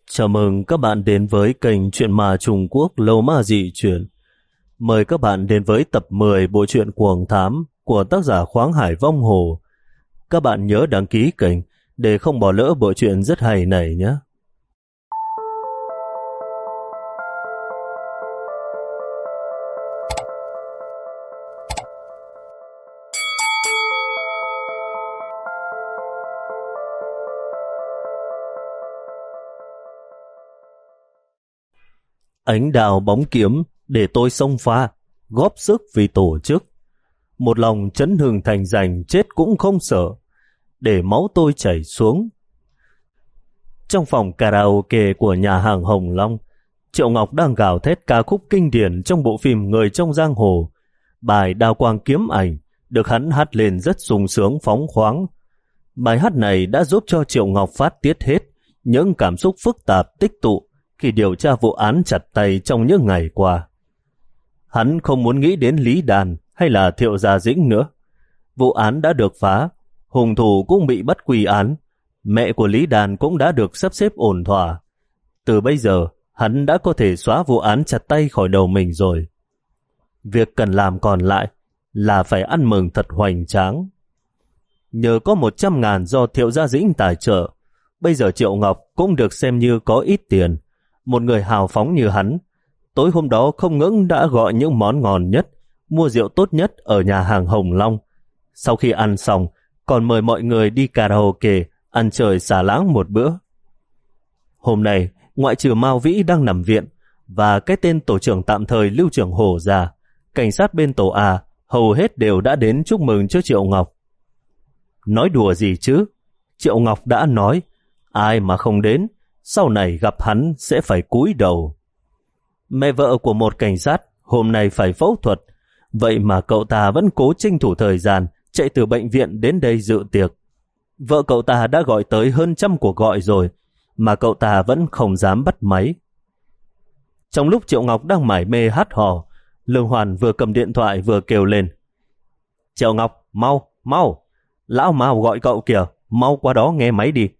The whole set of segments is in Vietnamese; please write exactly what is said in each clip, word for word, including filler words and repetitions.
Chào mừng các bạn đến với kênh Chuyện Ma Trung Quốc Lâu Ma Dị Chuyện. Mời các bạn đến với tập mười bộ truyện Cuồng Thám của tác giả Khoáng Hải Vong Hồ. Các bạn nhớ đăng ký kênh để không bỏ lỡ bộ truyện rất hay này nhé. Ánh đào bóng kiếm để tôi xông pha, góp sức vì tổ chức. Một lòng chấn hưng thành danh, chết cũng không sợ, để máu tôi chảy xuống. Trong phòng karaoke của nhà hàng Hồng Long, Triệu Ngọc đang gào thét ca khúc kinh điển trong bộ phim Người trong giang hồ. Bài Đao Quang Kiếm Ảnh được hắn hát lên rất sung sướng phóng khoáng. Bài hát này đã giúp cho Triệu Ngọc phát tiết hết những cảm xúc phức tạp tích tụ khi điều tra vụ án chặt tay trong những ngày qua. Hắn không muốn nghĩ đến Lý Đàn hay là Thiệu Gia Dĩnh nữa. Vụ án đã được phá, hung thủ cũng bị bắt quy án, mẹ của Lý Đàn cũng đã được sắp xếp ổn thỏa. Từ bây giờ, hắn đã có thể xóa vụ án chặt tay khỏi đầu mình rồi. Việc cần làm còn lại là phải ăn mừng thật hoành tráng. Nhờ có một trăm ngàn do Thiệu Gia Dĩnh tài trợ, bây giờ Triệu Ngọc cũng được xem như có ít tiền. Một người hào phóng như hắn, tối hôm đó không ngững đã gọi những món ngon nhất, mua rượu tốt nhất ở nhà hàng Hồng Long. Sau khi ăn xong, còn mời mọi người đi karaoke, ăn chơi xả láng một bữa. Hôm nay, ngoại trừ Mao Vĩ đang nằm viện, và cái tên tổ trưởng tạm thời Lưu Trưởng Hổ ra, cảnh sát bên tổ A hầu hết đều đã đến chúc mừng cho Triệu Ngọc. Nói đùa gì chứ? Triệu Ngọc đã nói, ai mà không đến, sau này gặp hắn sẽ phải cúi đầu. Mẹ vợ của một cảnh sát hôm nay phải phẫu thuật, vậy mà cậu ta vẫn cố tranh thủ thời gian chạy từ bệnh viện đến đây dự tiệc. Vợ cậu ta đã gọi tới hơn trăm cuộc gọi rồi, mà cậu ta vẫn không dám bắt máy. Trong lúc Triệu Ngọc đang mải mê hát hò, Lương Hoàn vừa cầm điện thoại vừa kêu lên. Triệu Ngọc, mau, mau, lão Mao gọi cậu kìa, mau qua đó nghe máy đi.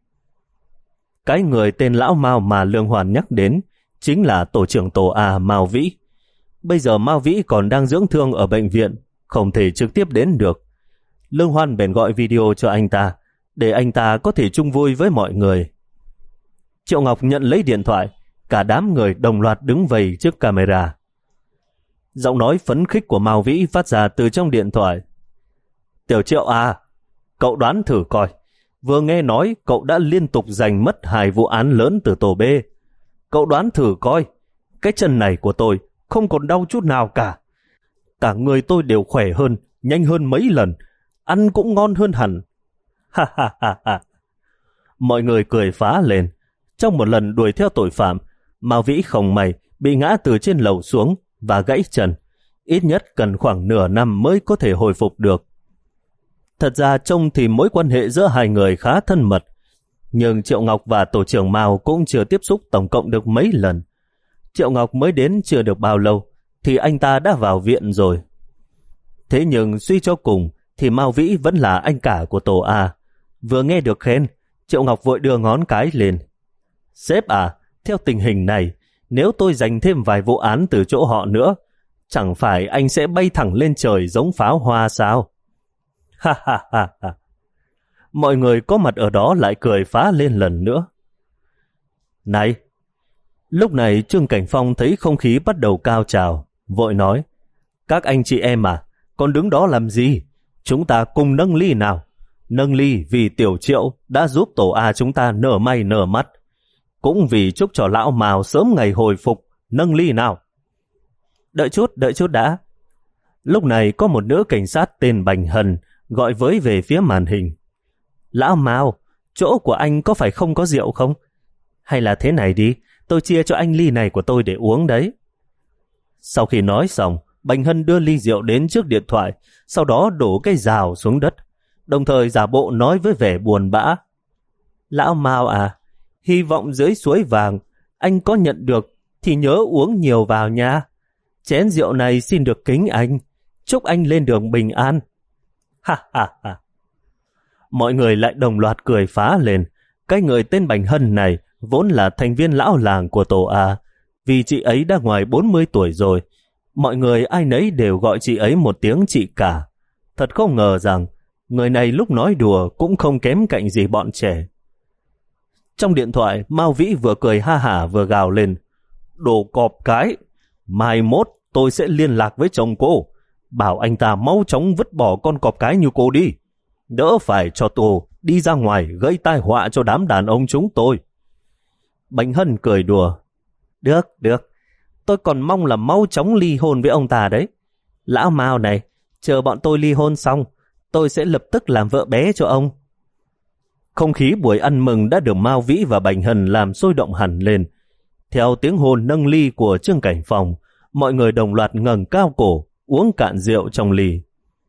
Cái người tên lão Mao mà Lương Hoàn nhắc đến chính là tổ trưởng tổ A Mao Vĩ. Bây giờ Mao Vĩ còn đang dưỡng thương ở bệnh viện, không thể trực tiếp đến được. Lương Hoàn bèn gọi video cho anh ta, để anh ta có thể chung vui với mọi người. Triệu Ngọc nhận lấy điện thoại, cả đám người đồng loạt đứng vây trước camera. Giọng nói phấn khích của Mao Vĩ phát ra từ trong điện thoại. Tiểu Triệu à, cậu đoán thử coi. Vừa nghe nói cậu đã liên tục giành mất hai vụ án lớn từ tổ B. Cậu đoán thử coi, cái chân này của tôi không còn đau chút nào cả. Cả người tôi đều khỏe hơn, nhanh hơn mấy lần, ăn cũng ngon hơn hẳn. Ha ha ha ha. Mọi người cười phá lên. Trong một lần đuổi theo tội phạm, Mao Vĩ không may bị ngã từ trên lầu xuống và gãy chân. Ít nhất cần khoảng nửa năm mới có thể hồi phục được. Thật ra trông thì mối quan hệ giữa hai người khá thân mật, nhưng Triệu Ngọc và tổ trưởng Mao cũng chưa tiếp xúc tổng cộng được mấy lần. Triệu Ngọc mới đến chưa được bao lâu thì anh ta đã vào viện rồi. Thế nhưng suy cho cùng thì Mao Vĩ vẫn là anh cả của tổ A. Vừa nghe được khen, Triệu Ngọc vội đưa ngón cái lên. Sếp à, theo tình hình này, nếu tôi giành thêm vài vụ án từ chỗ họ nữa, chẳng phải anh sẽ bay thẳng lên trời giống pháo hoa sao? Ha ha ha ha. Mọi người có mặt ở đó lại cười phá lên lần nữa. Này! Lúc này Trương Cảnh Phong thấy không khí bắt đầu cao trào, vội nói. Các anh chị em à, còn đứng đó làm gì? Chúng ta cùng nâng ly nào. Nâng ly vì Tiểu Triệu đã giúp tổ A chúng ta nở may nở mắt. Cũng vì chúc cho lão Mao sớm ngày hồi phục, nâng ly nào. Đợi chút, đợi chút đã. Lúc này có một nữ cảnh sát tên Bành Hân gọi với về phía màn hình. Lão Mao, chỗ của anh có phải không có rượu không? Hay là thế này đi, tôi chia cho anh ly này của tôi để uống đấy. Sau khi nói xong, Bành Hân đưa ly rượu đến trước điện thoại, sau đó đổ cái rào xuống đất, đồng thời giả bộ nói với vẻ buồn bã. Lão Mao à, hy vọng dưới suối vàng, anh có nhận được thì nhớ uống nhiều vào nha. Chén rượu này xin được kính anh, chúc anh lên đường bình an. Ha ha ha. Mọi người lại đồng loạt cười phá lên. Cái người tên Bành Hân này vốn là thành viên lão làng của tổ A, vì chị ấy đã ngoài bốn mươi tuổi rồi. Mọi người ai nấy đều gọi chị ấy một tiếng chị cả. Thật không ngờ rằng người này lúc nói đùa cũng không kém cạnh gì bọn trẻ. Trong điện thoại, Mao Vĩ vừa cười ha hả vừa gào lên: Đồ cọp cái, mai mốt tôi sẽ liên lạc với chồng cô, bảo anh ta mau chóng vứt bỏ con cọp cái như cô đi, đỡ phải cho tôi đi ra ngoài gây tai họa cho đám đàn ông chúng tôi. Bành Hân cười đùa: Được, được, tôi còn mong là mau chóng ly hôn với ông ta đấy. Lão Mao này, chờ bọn tôi ly hôn xong, tôi sẽ lập tức làm vợ bé cho ông. Không khí buổi ăn mừng đã được Mao Vĩ và Bành Hân làm sôi động hẳn lên. Theo tiếng hôn nâng ly của Trương Cảnh Phong, mọi người đồng loạt ngẩng cao cổ, uống cạn rượu trong ly.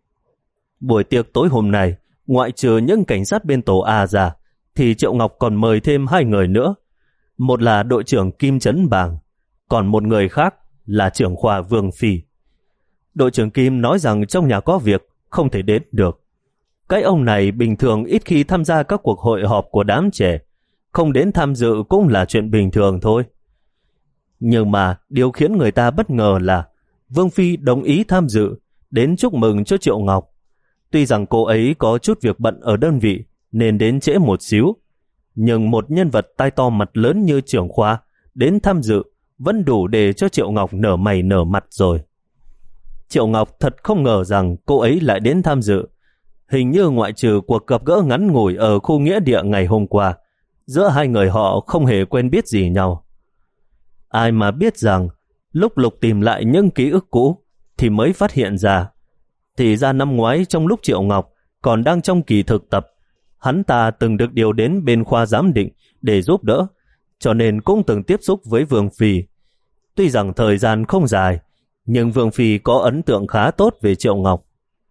Buổi tiệc tối hôm nay, ngoại trừ những cảnh sát bên tổ A ra, thì Triệu Ngọc còn mời thêm hai người nữa. Một là đội trưởng Kim Trấn Bàng, còn một người khác là trưởng khoa Vương Phi. Đội trưởng Kim nói rằng trong nhà có việc, không thể đến được. Cái ông này bình thường ít khi tham gia các cuộc hội họp của đám trẻ, không đến tham dự cũng là chuyện bình thường thôi. Nhưng mà điều khiến người ta bất ngờ là Vương Phi đồng ý tham dự, đến chúc mừng cho Triệu Ngọc. Tuy rằng cô ấy có chút việc bận ở đơn vị nên đến trễ một xíu, nhưng một nhân vật tai to mặt lớn như trưởng khoa đến tham dự vẫn đủ để cho Triệu Ngọc nở mày nở mặt rồi. Triệu Ngọc thật không ngờ rằng cô ấy lại đến tham dự. Hình như ngoại trừ cuộc gặp gỡ ngắn ngủi ở khu nghĩa địa ngày hôm qua, giữa hai người họ không hề quen biết gì nhau. Ai mà biết rằng lúc Lục tìm lại những ký ức cũ thì mới phát hiện ra, thì ra năm ngoái trong lúc Triệu Ngọc còn đang trong kỳ thực tập, hắn ta từng được điều đến bên khoa giám định để giúp đỡ, cho nên cũng từng tiếp xúc với Vương Phi. Tuy rằng thời gian không dài, nhưng Vương Phi có ấn tượng khá tốt về Triệu Ngọc.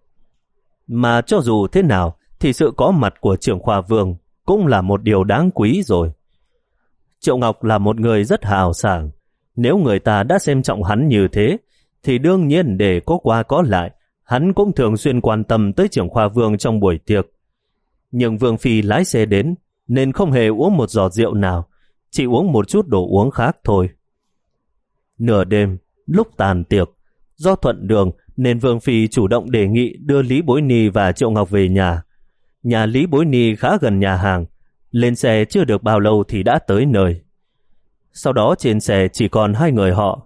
Mà cho dù thế nào thì sự có mặt của trưởng khoa Vương cũng là một điều đáng quý rồi. Triệu Ngọc là một người rất hào sảng. Nếu người ta đã xem trọng hắn như thế, thì đương nhiên để có qua có lại, hắn cũng thường xuyên quan tâm tới trưởng khoa Vương trong buổi tiệc. Nhưng Vương Phi lái xe đến, nên không hề uống một giọt rượu nào, chỉ uống một chút đồ uống khác thôi. Nửa đêm, lúc tàn tiệc, do thuận đường nên Vương Phi chủ động đề nghị đưa Lý Bối Ni và Triệu Ngọc về nhà. Nhà Lý Bối Ni khá gần nhà hàng, lên xe chưa được bao lâu thì đã tới nơi. Sau đó trên xe chỉ còn hai người họ.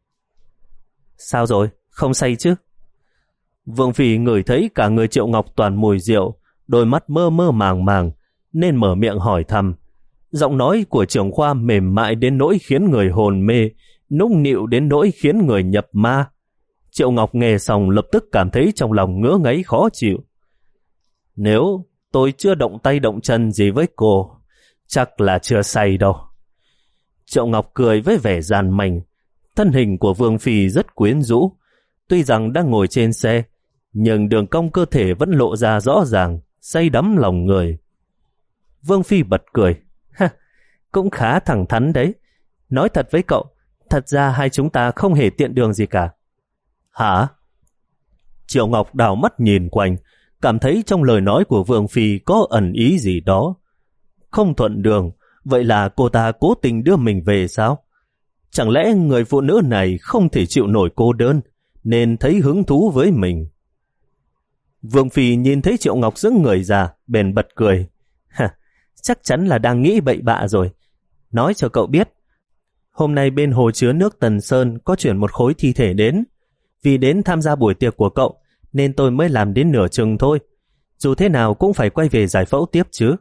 Sao rồi? Không say chứ? Vương Phi ngửi thấy cả người Triệu Ngọc toàn mùi rượu, đôi mắt mơ mơ màng màng, nên mở miệng hỏi thăm. Giọng nói của trưởng khoa mềm mại đến nỗi khiến người hồn mê, nũng nịu đến nỗi khiến người nhập ma. Triệu Ngọc nghe xong lập tức cảm thấy trong lòng ngứa ngáy khó chịu. Nếu tôi chưa động tay động chân gì với cô, chắc là chưa say đâu. Triệu Ngọc cười với vẻ gian manh. Thân hình của Vương Phi rất quyến rũ. Tuy rằng đang ngồi trên xe, nhưng đường cong cơ thể vẫn lộ ra rõ ràng, say đắm lòng người. Vương Phi bật cười. Ha, cũng khá thẳng thắn đấy. Nói thật với cậu, thật ra hai chúng ta không hề tiện đường gì cả. Hả? Triệu Ngọc đảo mắt nhìn quanh, cảm thấy trong lời nói của Vương Phi có ẩn ý gì đó. Không thuận đường, vậy là cô ta cố tình đưa mình về sao? Chẳng lẽ người phụ nữ này không thể chịu nổi cô đơn, nên thấy hứng thú với mình? Vương Phi nhìn thấy Triệu Ngọc sững người ra, bèn bật cười. Ha, chắc chắn là đang nghĩ bậy bạ rồi. Nói cho cậu biết, hôm nay bên hồ chứa nước Tần Sơn có chuyển một khối thi thể đến. Vì đến tham gia buổi tiệc của cậu, nên tôi mới làm đến nửa chừng thôi. Dù thế nào cũng phải quay về giải phẫu tiếp chứ.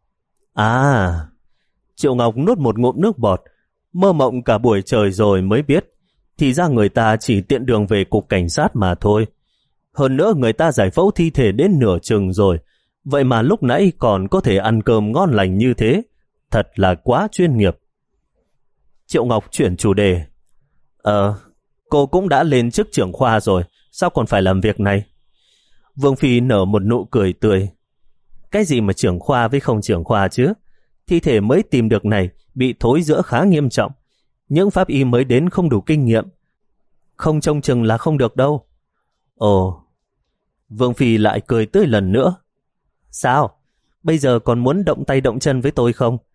À, Triệu Ngọc nuốt một ngụm nước bọt, mơ mộng cả buổi trời rồi mới biết, thì ra người ta chỉ tiện đường về cục cảnh sát mà thôi. Hơn nữa người ta giải phẫu thi thể đến nửa chừng rồi, vậy mà lúc nãy còn có thể ăn cơm ngon lành như thế, thật là quá chuyên nghiệp. Triệu Ngọc chuyển chủ đề. Ờ, cô cũng đã lên chức trưởng khoa rồi, sao còn phải làm việc này? Vương Phi nở một nụ cười tươi. Cái gì mà trưởng khoa với không trưởng khoa chứ? Thi thể mới tìm được này bị thối rữa khá nghiêm trọng. Những pháp y mới đến không đủ kinh nghiệm. Không trông chừng là không được đâu. Ồ, Vương Phi lại cười tươi lần nữa. Sao? Bây giờ còn muốn động tay động chân với tôi không?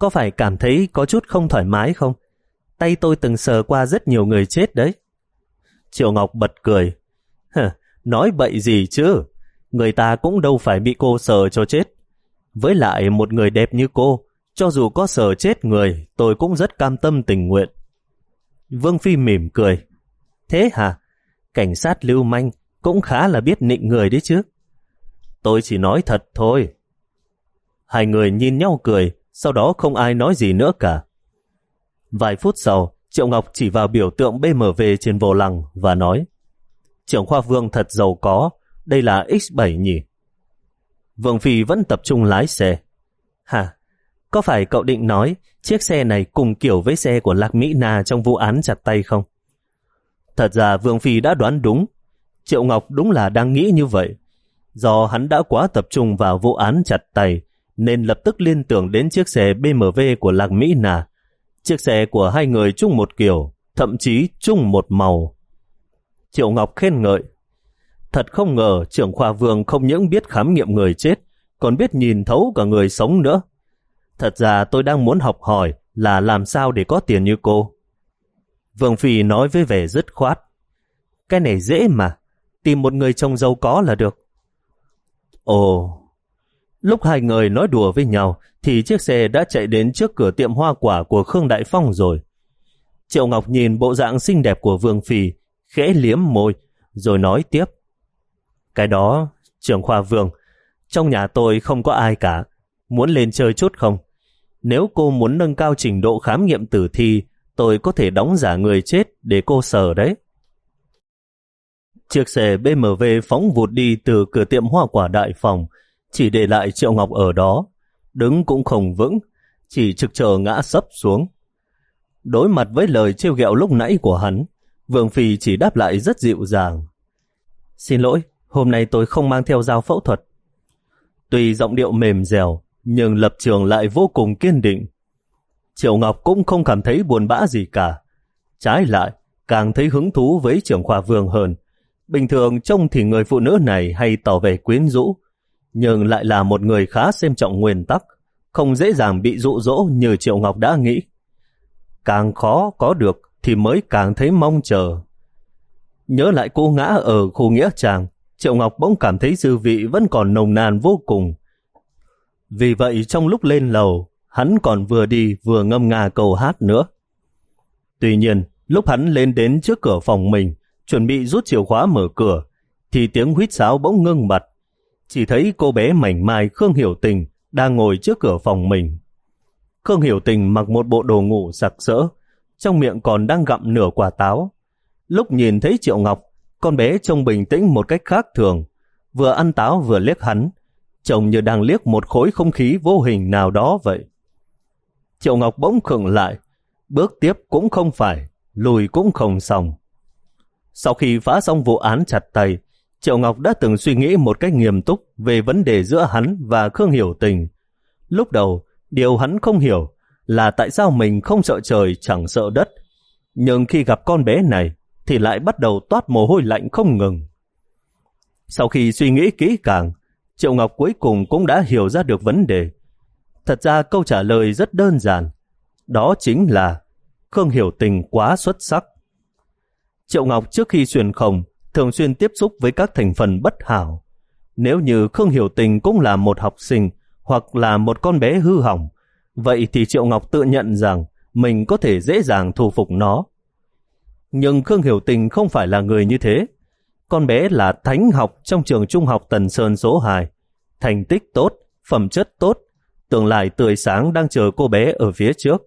có phải cảm thấy có chút không thoải mái không? Tay tôi từng sờ qua rất nhiều người chết đấy. Triệu Ngọc bật cười. Hờ, nói bậy gì chứ? Người ta cũng đâu phải bị cô sờ cho chết. Với lại một người đẹp như cô, cho dù có sờ chết người, tôi cũng rất cam tâm tình nguyện. Vương Phi mỉm cười. Thế hả? Cảnh sát lưu manh cũng khá là biết nịnh người đấy chứ. Tôi chỉ nói thật thôi. Hai người nhìn nhau cười, sau đó không ai nói gì nữa cả. Vài phút sau, Triệu Ngọc chỉ vào biểu tượng bê em vê trên vô lăng và nói: Trưởng khoa Vương thật giàu có, đây là ích bảy nhỉ? Vương Phi vẫn tập trung lái xe. Hả? Có phải cậu định nói chiếc xe này cùng kiểu với xe của Lạc Mỹ Na trong vụ án chặt tay không? Thật ra Vương Phi đã đoán đúng. Triệu Ngọc đúng là đang nghĩ như vậy. Do hắn đã quá tập trung vào vụ án chặt tay, nên lập tức liên tưởng đến chiếc xe bê em vê của Lạc Mỹ Na. Chiếc xe của hai người chung một kiểu, thậm chí chung một màu. Triệu Ngọc khen ngợi. Thật không ngờ trưởng khoa Vương không những biết khám nghiệm người chết, còn biết nhìn thấu cả người sống nữa. Thật ra tôi đang muốn học hỏi là làm sao để có tiền như cô. Vương Phi nói với vẻ dứt khoát. Cái này dễ mà, tìm một người chồng giàu có là được. Ồ, lúc hai người nói đùa với nhau thì chiếc xe đã chạy đến trước cửa tiệm hoa quả của Khương Đại Phong rồi. Triệu Ngọc nhìn bộ dạng xinh đẹp của Vương Phi, khẽ liếm môi, rồi nói tiếp. Cái đó, trưởng khoa Vương, trong nhà tôi không có ai cả, muốn lên chơi chút không? Nếu cô muốn nâng cao trình độ khám nghiệm tử thi, tôi có thể đóng giả người chết để cô sờ đấy. Chiếc xe bê em vê phóng vụt đi từ cửa tiệm hoa quả Đại Phòng, chỉ để lại Triệu Ngọc ở đó, đứng cũng không vững, chỉ trực chờ ngã sấp xuống. Đối mặt với lời trêu ghẹo lúc nãy của hắn, Vương Phi chỉ đáp lại rất dịu dàng. Xin lỗi, hôm nay tôi không mang theo dao phẫu thuật. Tuy giọng điệu mềm dẻo, nhưng lập trường lại vô cùng kiên định. Triệu Ngọc cũng không cảm thấy buồn bã gì cả. Trái lại, càng thấy hứng thú với trưởng khoa Vương hơn. Bình thường trông thì người phụ nữ này hay tỏ vẻ quyến rũ, nhưng lại là một người khá xem trọng nguyên tắc, không dễ dàng bị dụ dỗ như Triệu Ngọc đã nghĩ. Càng khó có được thì mới càng thấy mong chờ. Nhớ lại cô ngã ở khu nghĩa trang, Triệu Ngọc bỗng cảm thấy dư vị vẫn còn nồng nàn vô cùng. Vì vậy trong lúc lên lầu, hắn còn vừa đi vừa ngâm nga câu hát nữa. Tuy nhiên, lúc hắn lên đến trước cửa phòng mình, chuẩn bị rút chìa khóa mở cửa, thì tiếng huýt sáo bỗng ngưng bặt. Chỉ thấy cô bé mảnh mai Khương Hiểu Tình đang ngồi trước cửa phòng mình. Khương Hiểu Tình mặc một bộ đồ ngủ sặc sỡ, trong miệng còn đang gặm nửa quả táo. Lúc nhìn thấy Triệu Ngọc, con bé trông bình tĩnh một cách khác thường, vừa ăn táo vừa liếc hắn, trông như đang liếc một khối không khí vô hình nào đó vậy. Triệu Ngọc bỗng khựng lại, bước tiếp cũng không phải, lùi cũng không xong. Sau khi phá xong vụ án chặt tay, Triệu Ngọc đã từng suy nghĩ một cách nghiêm túc về vấn đề giữa hắn và Khương Hiểu Tình. Lúc đầu, điều hắn không hiểu là tại sao mình không sợ trời chẳng sợ đất, nhưng khi gặp con bé này thì lại bắt đầu toát mồ hôi lạnh không ngừng. Sau khi suy nghĩ kỹ càng, Triệu Ngọc cuối cùng cũng đã hiểu ra được vấn đề. Thật ra câu trả lời rất đơn giản, đó chính là Khương Hiểu Tình quá xuất sắc. Triệu Ngọc trước khi xuyên không thường xuyên tiếp xúc với các thành phần bất hảo. Nếu như Khương Hiểu Tình cũng là một học sinh hoặc là một con bé hư hỏng, vậy thì Triệu Ngọc tự nhận rằng mình có thể dễ dàng thu phục nó. Nhưng Khương Hiểu Tình không phải là người như thế. Con bé là thánh học trong trường trung học Tần Sơn số hai, thành tích tốt, phẩm chất tốt, tương lai tươi sáng đang chờ cô bé ở phía trước.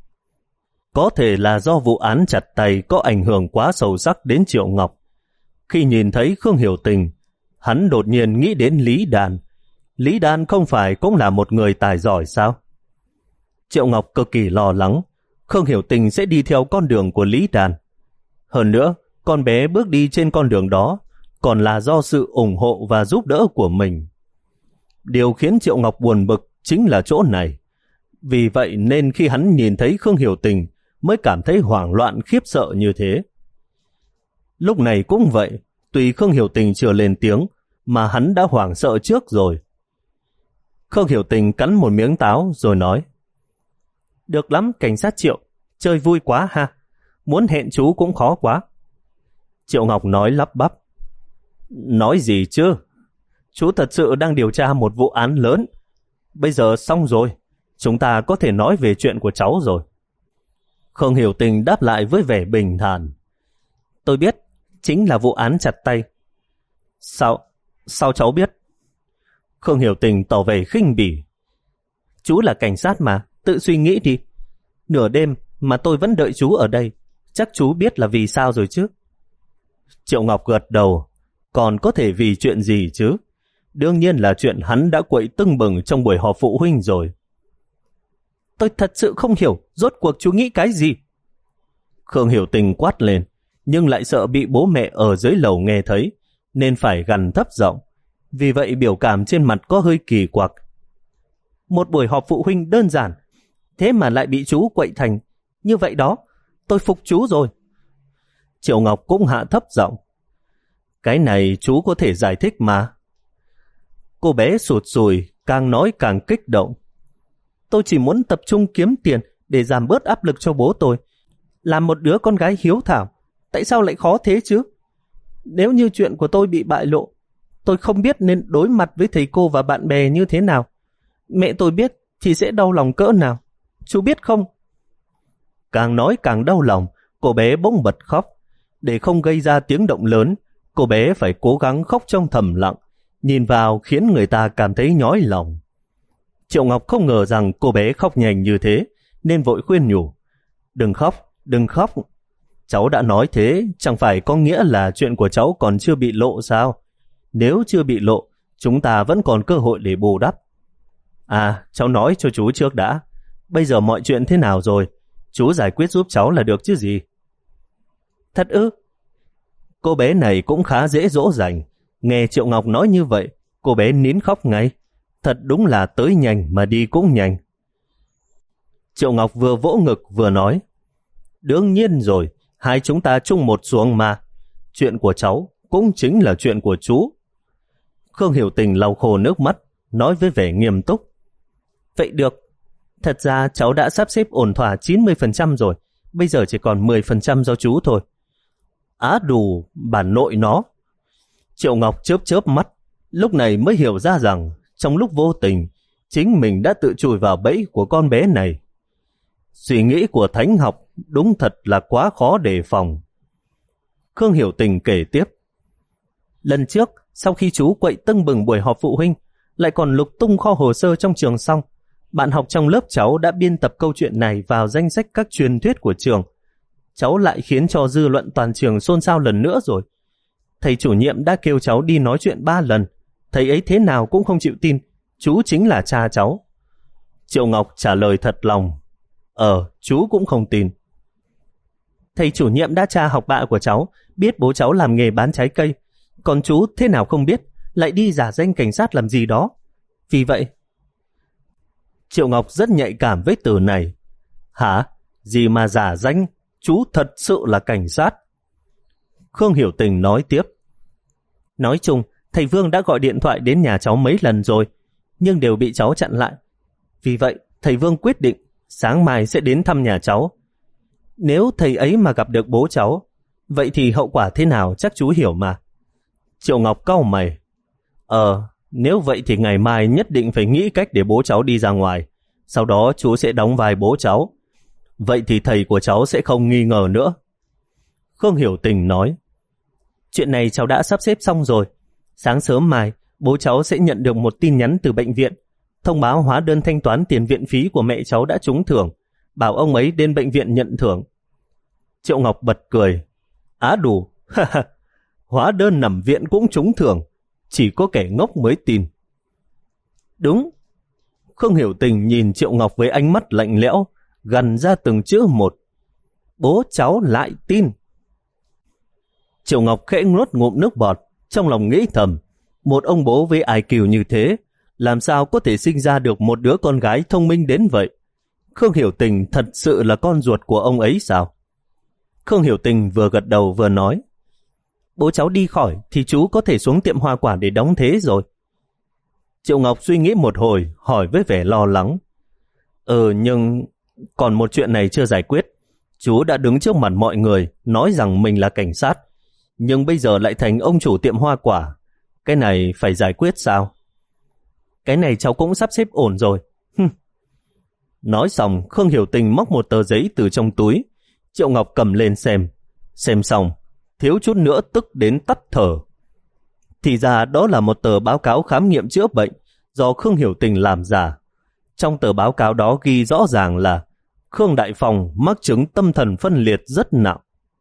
Có thể là do vụ án chặt tay có ảnh hưởng quá sâu sắc đến Triệu Ngọc. Khi nhìn thấy Khương Hiểu Tình, hắn đột nhiên nghĩ đến Lý Đan. Lý Đan không phải cũng là một người tài giỏi sao? Triệu Ngọc cực kỳ lo lắng Khương Hiểu Tình sẽ đi theo con đường của Lý Đan. Hơn nữa, con bé bước đi trên con đường đó còn là do sự ủng hộ và giúp đỡ của mình. Điều khiến Triệu Ngọc buồn bực chính là chỗ này. Vì vậy nên khi hắn nhìn thấy Khương Hiểu Tình mới cảm thấy hoảng loạn khiếp sợ như thế. Lúc này cũng vậy, tuy Khương Hiểu Tình chưa lên tiếng mà hắn đã hoảng sợ trước rồi. Khương Hiểu Tình cắn một miếng táo rồi nói: Được lắm cảnh sát Triệu, chơi vui quá ha. Muốn hẹn chú cũng khó quá. Triệu Ngọc nói lắp bắp. Nói gì chứ? Chú thật sự đang điều tra một vụ án lớn. Bây giờ xong rồi, chúng ta có thể nói về chuyện của cháu rồi. Khương Hiểu Tình đáp lại với vẻ bình thản. Tôi biết, chính là vụ án chặt tay. Sao? Sao cháu biết? Khương Hiểu Tình tỏ vẻ khinh bỉ. Chú là cảnh sát mà, tự suy nghĩ đi. Nửa đêm mà tôi vẫn đợi chú ở đây, chắc chú biết là vì sao rồi chứ? Triệu Ngọc gật đầu. Còn có thể vì chuyện gì chứ? Đương nhiên là chuyện hắn đã quậy tưng bừng trong buổi họp phụ huynh rồi. Tôi thật sự không hiểu, rốt cuộc chú nghĩ cái gì? Khương Hiểu Tình quát lên, nhưng lại sợ bị bố mẹ ở dưới lầu nghe thấy, nên phải gằn thấp giọng. Vì vậy biểu cảm trên mặt có hơi kỳ quặc. Một buổi họp phụ huynh đơn giản, thế mà lại bị chú quậy thành như vậy đó, tôi phục chú rồi. Triệu Ngọc cũng hạ thấp giọng. Cái này chú có thể giải thích mà. Cô bé sụt sùi, càng nói càng kích động. Tôi chỉ muốn tập trung kiếm tiền để giảm bớt áp lực cho bố tôi. Làm một đứa con gái hiếu thảo, tại sao lại khó thế chứ? Nếu như chuyện của tôi bị bại lộ, tôi không biết nên đối mặt với thầy cô và bạn bè như thế nào. Mẹ tôi biết thì sẽ đau lòng cỡ nào. Chú biết không? Càng nói càng đau lòng, cô bé bỗng bật khóc. Để không gây ra tiếng động lớn, cô bé phải cố gắng khóc trong thầm lặng. Nhìn vào khiến người ta cảm thấy nhói lòng. Triệu Ngọc không ngờ rằng cô bé khóc nhanh như thế, nên vội khuyên nhủ. Đừng khóc, đừng khóc. Cháu đã nói thế, chẳng phải có nghĩa là chuyện của cháu còn chưa bị lộ sao? Nếu chưa bị lộ, chúng ta vẫn còn cơ hội để bù đắp. À, cháu nói cho chú trước đã. Bây giờ mọi chuyện thế nào rồi? Chú giải quyết giúp cháu là được chứ gì? Thật ư? Cô bé này cũng khá dễ dỗ dành. Nghe Triệu Ngọc nói như vậy, cô bé nín khóc ngay. Thật đúng là tới nhanh mà đi cũng nhanh. Triệu Ngọc vừa vỗ ngực vừa nói. Đương nhiên rồi, hai chúng ta chung một xuồng mà. Chuyện của cháu cũng chính là chuyện của chú. Khương Hiểu Tình lau khô nước mắt, nói với vẻ nghiêm túc. Vậy được, thật ra cháu đã sắp xếp ổn thỏa chín mươi phần trăm rồi, bây giờ chỉ còn mười phần trăm do chú thôi. Á đù, bản nội nó. Triệu Ngọc chớp chớp mắt, lúc này mới hiểu ra rằng trong lúc vô tình, chính mình đã tự chui vào bẫy của con bé này. Suy nghĩ của thánh học đúng thật là quá khó đề phòng. Khương Hiểu Tình kể tiếp. Lần trước, sau khi chú quậy tưng bừng buổi họp phụ huynh, lại còn lục tung kho hồ sơ trong trường xong, bạn học trong lớp cháu đã biên tập câu chuyện này vào danh sách các truyền thuyết của trường. Cháu lại khiến cho dư luận toàn trường xôn xao lần nữa rồi. Thầy chủ nhiệm đã kêu cháu đi nói chuyện ba lần. Thầy ấy thế nào cũng không chịu tin chú chính là cha cháu. Triệu Ngọc trả lời thật lòng. Ờ, chú cũng không tin. Thầy chủ nhiệm đã tra học bạ của cháu, biết bố cháu làm nghề bán trái cây. Còn chú thế nào không biết, lại đi giả danh cảnh sát làm gì đó. Vì vậy... Triệu Ngọc rất nhạy cảm với từ này. Hả? Gì mà giả danh? Chú thật sự là cảnh sát. Khương Hiểu Tình nói tiếp. Nói chung, thầy Vương đã gọi điện thoại đến nhà cháu mấy lần rồi, nhưng đều bị cháu chặn lại. Vì vậy, thầy Vương quyết định sáng mai sẽ đến thăm nhà cháu. Nếu thầy ấy mà gặp được bố cháu, vậy thì hậu quả thế nào chắc chú hiểu mà. Triệu Ngọc cau mày. Ờ, nếu vậy thì ngày mai nhất định phải nghĩ cách để bố cháu đi ra ngoài. Sau đó chú sẽ đóng vai bố cháu. Vậy thì thầy của cháu sẽ không nghi ngờ nữa. Khương Hiểu Tình nói. Chuyện này cháu đã sắp xếp xong rồi. Sáng sớm mai, bố cháu sẽ nhận được một tin nhắn từ bệnh viện, thông báo hóa đơn thanh toán tiền viện phí của mẹ cháu đã trúng thưởng, bảo ông ấy đến bệnh viện nhận thưởng. Triệu Ngọc bật cười. Á đủ, hóa đơn nằm viện cũng trúng thưởng, chỉ có kẻ ngốc mới tin. Đúng. Khương Hiểu Tình nhìn Triệu Ngọc với ánh mắt lạnh lẽo, gằn ra từng chữ một. Bố cháu lại tin. Triệu Ngọc khẽ nuốt ngụm nước bọt, trong lòng nghĩ thầm, một ông bố với i kiu như thế, làm sao có thể sinh ra được một đứa con gái thông minh đến vậy? Khương Hiểu Tình thật sự là con ruột của ông ấy sao? Khương Hiểu Tình vừa gật đầu vừa nói. Bố cháu đi khỏi thì chú có thể xuống tiệm hoa quả để đóng thế rồi. Triệu Ngọc suy nghĩ một hồi, hỏi với vẻ lo lắng. Ừ, nhưng Còn một chuyện này chưa giải quyết. Chú đã đứng trước mặt mọi người nói rằng mình là cảnh sát, nhưng bây giờ lại thành ông chủ tiệm hoa quả. Cái này phải giải quyết sao? Cái này cháu cũng sắp xếp ổn rồi. Nói xong, Khương Hiểu Tình móc một tờ giấy từ trong túi. Triệu Ngọc cầm lên xem. Xem xong, thiếu chút nữa tức đến tắt thở. Thì ra đó là một tờ báo cáo khám nghiệm chữa bệnh do Khương Hiểu Tình làm giả. Trong tờ báo cáo đó ghi rõ ràng là Khương Đại Phong mắc chứng tâm thần phân liệt rất nặng.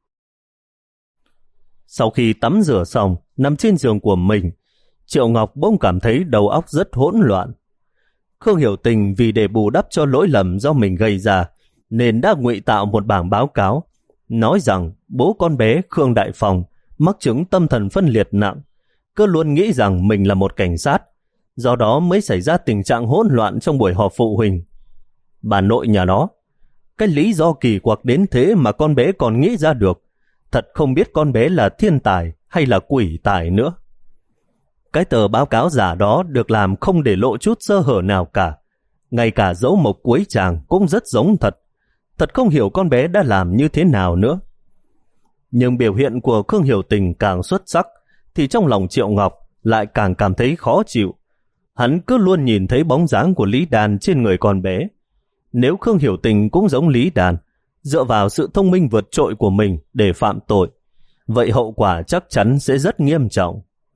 Sau khi tắm rửa xong, nằm trên giường của mình, Triệu Ngọc bỗng cảm thấy đầu óc rất hỗn loạn. Khương Hiểu Tình vì để bù đắp cho lỗi lầm do mình gây ra, nên đã ngụy tạo một bảng báo cáo, nói rằng bố con bé Khương Đại Phong mắc chứng tâm thần phân liệt nặng, cứ luôn nghĩ rằng mình là một cảnh sát, do đó mới xảy ra tình trạng hỗn loạn trong buổi họp phụ huynh. Bà nội nhà nó, cái lý do kỳ quặc đến thế mà con bé còn nghĩ ra được, thật không biết con bé là thiên tài hay là quỷ tài nữa. Cái tờ báo cáo giả đó được làm không để lộ chút sơ hở nào cả, ngay cả dấu mộc cuối chàng cũng rất giống thật. Thật không hiểu con bé đã làm như thế nào nữa. Nhưng biểu hiện của Khương Hiểu Tình càng xuất sắc, thì trong lòng Triệu Ngọc lại càng cảm thấy khó chịu. Hắn cứ luôn nhìn thấy bóng dáng của Lý Đàn trên người con bé. Nếu Khương Hiểu Tình cũng giống Lý Đàn, dựa vào sự thông minh vượt trội của mình để phạm tội, vậy hậu quả chắc chắn sẽ rất nghiêm trọng.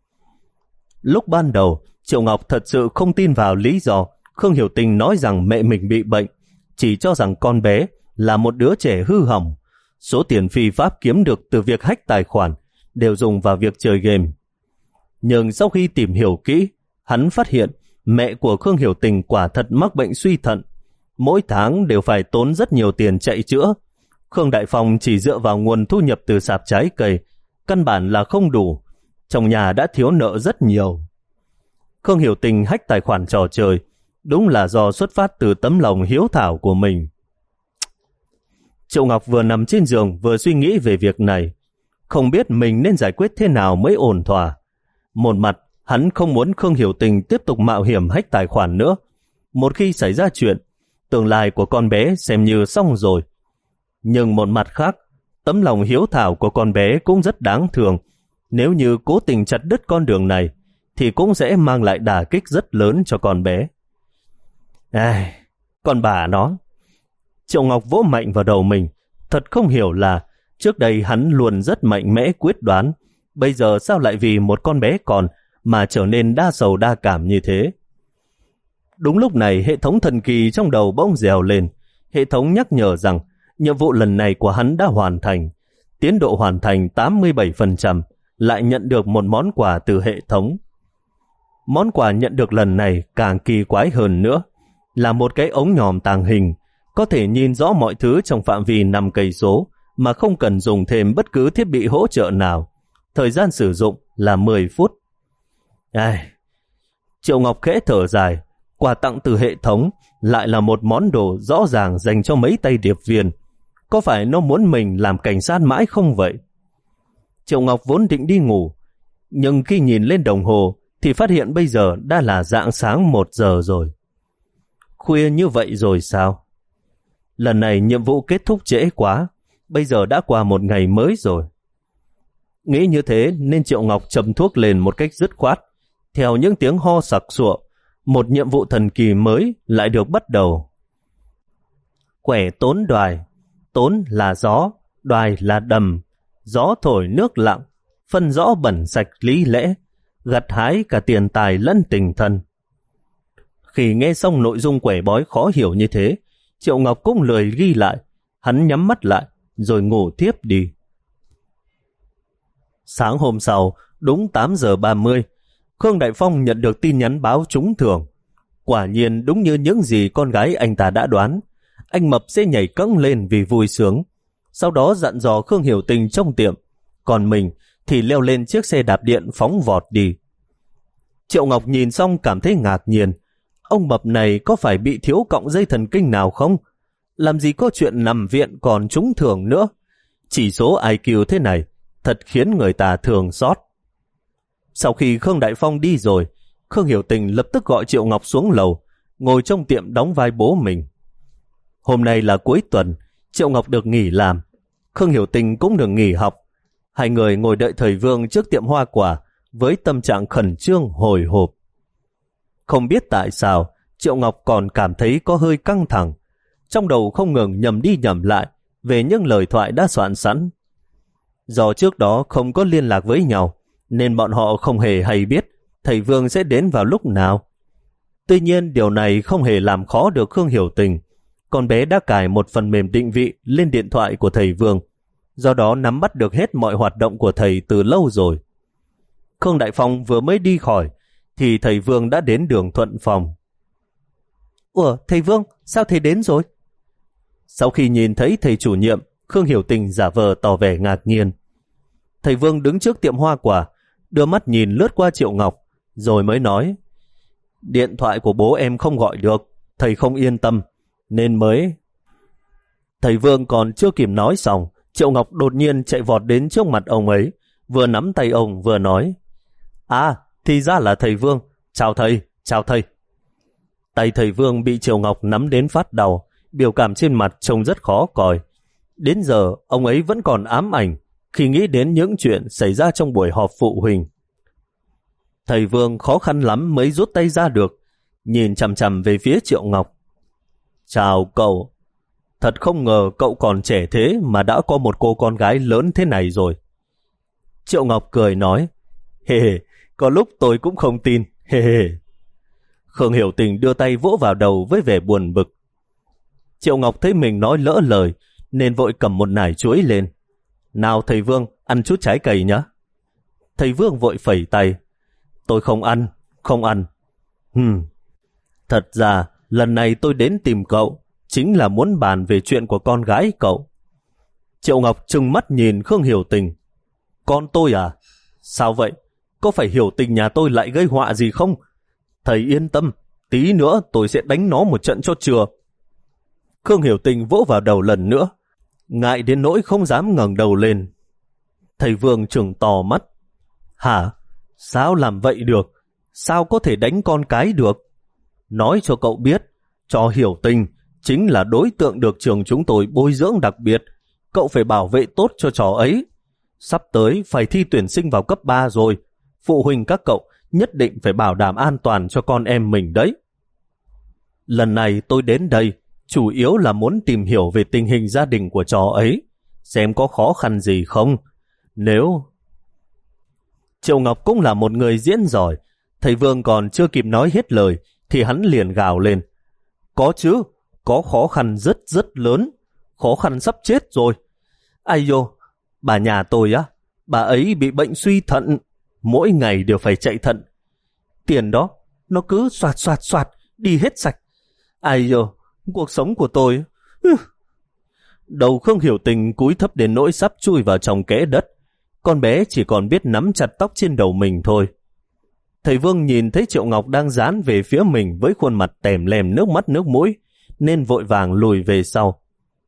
Lúc ban đầu, Triệu Ngọc thật sự không tin vào lý do Khương Hiểu Tình nói rằng mẹ mình bị bệnh, chỉ cho rằng con bé là một đứa trẻ hư hỏng. Số tiền phi pháp kiếm được từ việc hack tài khoản đều dùng vào việc chơi game. Nhưng sau khi tìm hiểu kỹ, hắn phát hiện mẹ của Khương Hiểu Tình quả thật mắc bệnh suy thận. Mỗi tháng đều phải tốn rất nhiều tiền chạy chữa. Khương Đại Phong chỉ dựa vào nguồn thu nhập từ sạp trái cây, căn bản là không đủ. Trong nhà đã thiếu nợ rất nhiều. Khương Hiểu Tình hack tài khoản trò chơi, đúng là do xuất phát từ tấm lòng hiếu thảo của mình. Triệu Ngọc vừa nằm trên giường vừa suy nghĩ về việc này, không biết mình nên giải quyết thế nào mới ổn thỏa. Một mặt, hắn không muốn Khương Hiểu Tình tiếp tục mạo hiểm hack tài khoản nữa. Một khi xảy ra chuyện, tương lai của con bé xem như xong rồi. Nhưng một mặt khác, tấm lòng hiếu thảo của con bé cũng rất đáng thương. Nếu như cố tình chặt đứt con đường này, thì cũng sẽ mang lại đả kích rất lớn cho con bé. Ai, con bà nó. Triệu Ngọc vỗ mạnh vào đầu mình. Thật không hiểu là trước đây hắn luôn rất mạnh mẽ quyết đoán, bây giờ sao lại vì một con bé con mà trở nên đa sầu đa cảm như thế. Đúng lúc này, hệ thống thần kỳ trong đầu bỗng rèo lên. Hệ thống nhắc nhở rằng nhiệm vụ lần này của hắn đã hoàn thành. Tiến độ hoàn thành tám mươi bảy phần trăm, lại nhận được một món quà từ hệ thống. Món quà nhận được lần này càng kỳ quái hơn nữa, là một cái ống nhòm tàng hình, có thể nhìn rõ mọi thứ trong phạm vi năm cây số mà không cần dùng thêm bất cứ thiết bị hỗ trợ nào. Thời gian sử dụng là mười phút. Ai... Triệu Ngọc khẽ thở dài. Quà tặng từ hệ thống lại là một món đồ rõ ràng dành cho mấy tay điệp viên. Có phải nó muốn mình làm cảnh sát mãi không vậy? Triệu Ngọc vốn định đi ngủ, nhưng khi nhìn lên đồng hồ thì phát hiện bây giờ đã là rạng sáng một giờ rồi. Khuya như vậy rồi sao? Lần này nhiệm vụ kết thúc trễ quá, bây giờ đã qua một ngày mới rồi. Nghĩ như thế nên Triệu Ngọc châm thuốc lên một cách dứt khoát. Theo những tiếng ho sặc sụa, một nhiệm vụ thần kỳ mới lại được bắt đầu. Quẻ tốn đoài. Tốn là gió, đoài là đầm. Gió thổi nước lặng, phân rõ bẩn sạch lý lẽ, gặt hái cả tiền tài lẫn tình thân. Khi nghe xong nội dung quẻ bói khó hiểu như thế, Triệu Ngọc cũng lười ghi lại. Hắn nhắm mắt lại rồi ngủ tiếp đi. Sáng hôm sau, đúng tám giờ ba mươi, Khương Đại Phong nhận được tin nhắn báo trúng thưởng. Quả nhiên đúng như những gì con gái anh ta đã đoán, anh Mập sẽ nhảy cẫng lên vì vui sướng. Sau đó dặn dò Khương Hiểu Tình trong tiệm, còn mình thì leo lên chiếc xe đạp điện phóng vọt đi. Triệu Ngọc nhìn xong cảm thấy ngạc nhiên. Ông Mập này có phải bị thiếu cọng dây thần kinh nào không? Làm gì có chuyện nằm viện còn trúng thưởng nữa. Chỉ số i kiu thế này thật khiến người ta thường xót. Sau khi Khương Đại Phong đi rồi, Khương Hiểu Tình lập tức gọi Triệu Ngọc xuống lầu, ngồi trong tiệm đóng vai bố mình. Hôm nay là cuối tuần, Triệu Ngọc được nghỉ làm, Khương Hiểu Tình cũng được nghỉ học. Hai người ngồi đợi thầy Vương trước tiệm hoa quả với tâm trạng khẩn trương hồi hộp. Không biết tại sao, Triệu Ngọc còn cảm thấy có hơi căng thẳng, trong đầu không ngừng nhầm đi nhầm lại về những lời thoại đã soạn sẵn. Do trước đó không có liên lạc với nhau, nên bọn họ không hề hay biết thầy Vương sẽ đến vào lúc nào. Tuy nhiên điều này không hề làm khó được Khương Hiểu Tình. Con bé đã cài một phần mềm định vị lên điện thoại của thầy Vương, do đó nắm bắt được hết mọi hoạt động của thầy từ lâu rồi. Khương Đại Phong vừa mới đi khỏi, thì thầy Vương đã đến đường Thuận Phòng. Ủa, thầy Vương, sao thầy đến rồi? Sau khi nhìn thấy thầy chủ nhiệm, Khương Hiểu Tình giả vờ tỏ vẻ ngạc nhiên. Thầy Vương đứng trước tiệm hoa quả, đưa mắt nhìn lướt qua Triệu Ngọc, rồi mới nói: Điện thoại của bố em không gọi được, thầy không yên tâm, nên mới... Thầy Vương còn chưa kịp nói xong, Triệu Ngọc đột nhiên chạy vọt đến trước mặt ông ấy, vừa nắm tay ông vừa nói: À, thì ra là thầy Vương, chào thầy, chào thầy. Tay thầy Vương bị Triệu Ngọc nắm đến phát đau, biểu cảm trên mặt trông rất khó coi. Đến giờ, ông ấy vẫn còn ám ảnh khi nghĩ đến những chuyện xảy ra trong buổi họp phụ huynh. Thầy Vương khó khăn lắm mới rút tay ra được, nhìn chằm chằm về phía Triệu Ngọc. Chào cậu, thật không ngờ cậu còn trẻ thế mà đã có một cô con gái lớn thế này rồi. Triệu Ngọc cười nói: Hề hề, có lúc tôi cũng không tin, hề hề. Khương Hiểu Tình đưa tay vỗ vào đầu với vẻ buồn bực. Triệu Ngọc thấy mình nói lỡ lời, nên vội cầm một nải chuối lên. Nào thầy Vương, ăn chút trái cây nhé. Thầy Vương vội phẩy tay. Tôi không ăn, không ăn. Hừm, thật ra lần này tôi đến tìm cậu chính là muốn bàn về chuyện của con gái cậu. Triệu Ngọc trừng mắt nhìn Khương Hiểu Tình. Con tôi à? Sao vậy? Có phải Hiểu Tình nhà tôi lại gây họa gì không? Thầy yên tâm, tí nữa tôi sẽ đánh nó một trận cho chừa. Khương Hiểu Tình vỗ vào đầu lần nữa, ngại đến nỗi không dám ngẩng đầu lên. Thầy Vương trừng to mắt. Hả? Sao làm vậy được? Sao có thể đánh con cái được? Nói cho cậu biết, cho Hiểu Tình chính là đối tượng được trường chúng tôi bồi dưỡng đặc biệt. Cậu phải bảo vệ tốt cho trò ấy. Sắp tới phải thi tuyển sinh vào cấp ba rồi. Phụ huynh các cậu nhất định phải bảo đảm an toàn cho con em mình đấy. Lần này tôi đến đây chủ yếu là muốn tìm hiểu về tình hình gia đình của trò ấy, xem có khó khăn gì không. Nếu... Triệu Ngọc cũng là một người diễn giỏi. Thầy Vương còn chưa kịp nói hết lời thì hắn liền gào lên. Có chứ, có khó khăn rất rất lớn. Khó khăn sắp chết rồi. Ai dô, bà nhà tôi á, bà ấy bị bệnh suy thận, mỗi ngày đều phải chạy thận. Tiền đó, nó cứ soạt soạt soạt, đi hết sạch. Ai dô, cuộc sống của tôi... Đầu Khương Hiểu Tình cúi thấp đến nỗi sắp chui vào trong kẽ đất. Con bé chỉ còn biết nắm chặt tóc trên đầu mình thôi. Thầy Vương nhìn thấy Triệu Ngọc đang dán về phía mình với khuôn mặt tèm lèm nước mắt nước mũi, nên vội vàng lùi về sau.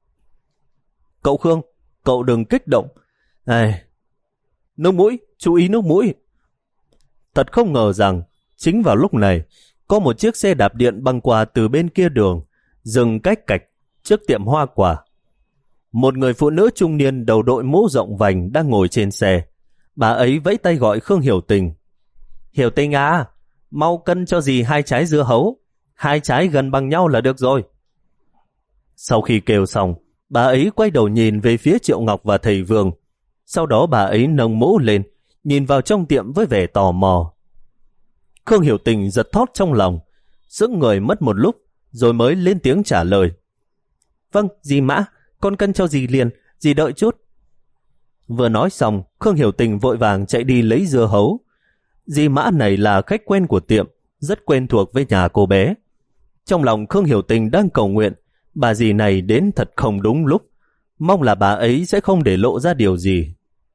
Cậu Khương, cậu đừng kích động. À, nước mũi, chú ý nước mũi. Thật không ngờ rằng, chính vào lúc này, có một chiếc xe đạp điện băng qua từ bên kia đường, dừng cách cạch trước tiệm hoa quả. Một người phụ nữ trung niên đầu đội mũ rộng vành đang ngồi trên xe. Bà ấy vẫy tay gọi Khương Hiểu Tình. Hiểu Tình à, mau cân cho dì hai trái dưa hấu. Hai trái gần bằng nhau là được rồi. Sau khi kêu xong, bà ấy quay đầu nhìn về phía Triệu Ngọc và thầy Vương. Sau đó bà ấy nâng mũ lên, nhìn vào trong tiệm với vẻ tò mò. Khương Hiểu Tình giật thót trong lòng, sững người mất một lúc, rồi mới lên tiếng trả lời. Vâng, dì Mã, con cân cho dì liền, dì đợi chút. Vừa nói xong, Khương Hiểu Tình vội vàng chạy đi lấy dưa hấu. Dì Mã này là khách quen của tiệm, rất quen thuộc với nhà cô bé. Trong lòng Khương Hiểu Tình đang cầu nguyện, bà dì này đến thật không đúng lúc, mong là bà ấy sẽ không để lộ ra điều gì.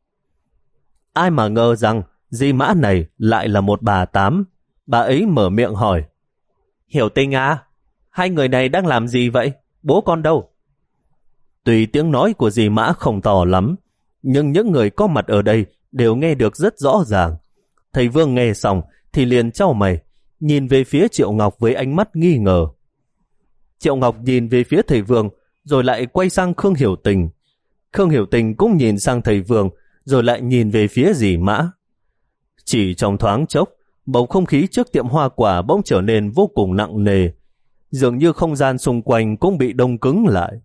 Ai mà ngờ rằng dì Mã này lại là một bà tám. Bà ấy mở miệng hỏi. Hiểu Tình à, hai người này đang làm gì vậy? Bố con đâu? Tuy tiếng nói của dì Mã không to lắm, nhưng những người có mặt ở đây đều nghe được rất rõ ràng. Thầy Vương nghe xong thì liền chau mày, nhìn về phía Triệu Ngọc với ánh mắt nghi ngờ. Triệu Ngọc nhìn về phía thầy Vương, rồi lại quay sang Khương Hiểu Tình. Khương Hiểu Tình cũng nhìn sang thầy Vương, rồi lại nhìn về phía dì Mã. Chỉ trong thoáng chốc, bầu không khí trước tiệm hoa quả bỗng trở nên vô cùng nặng nề, dường như không gian xung quanh cũng bị đông cứng lại.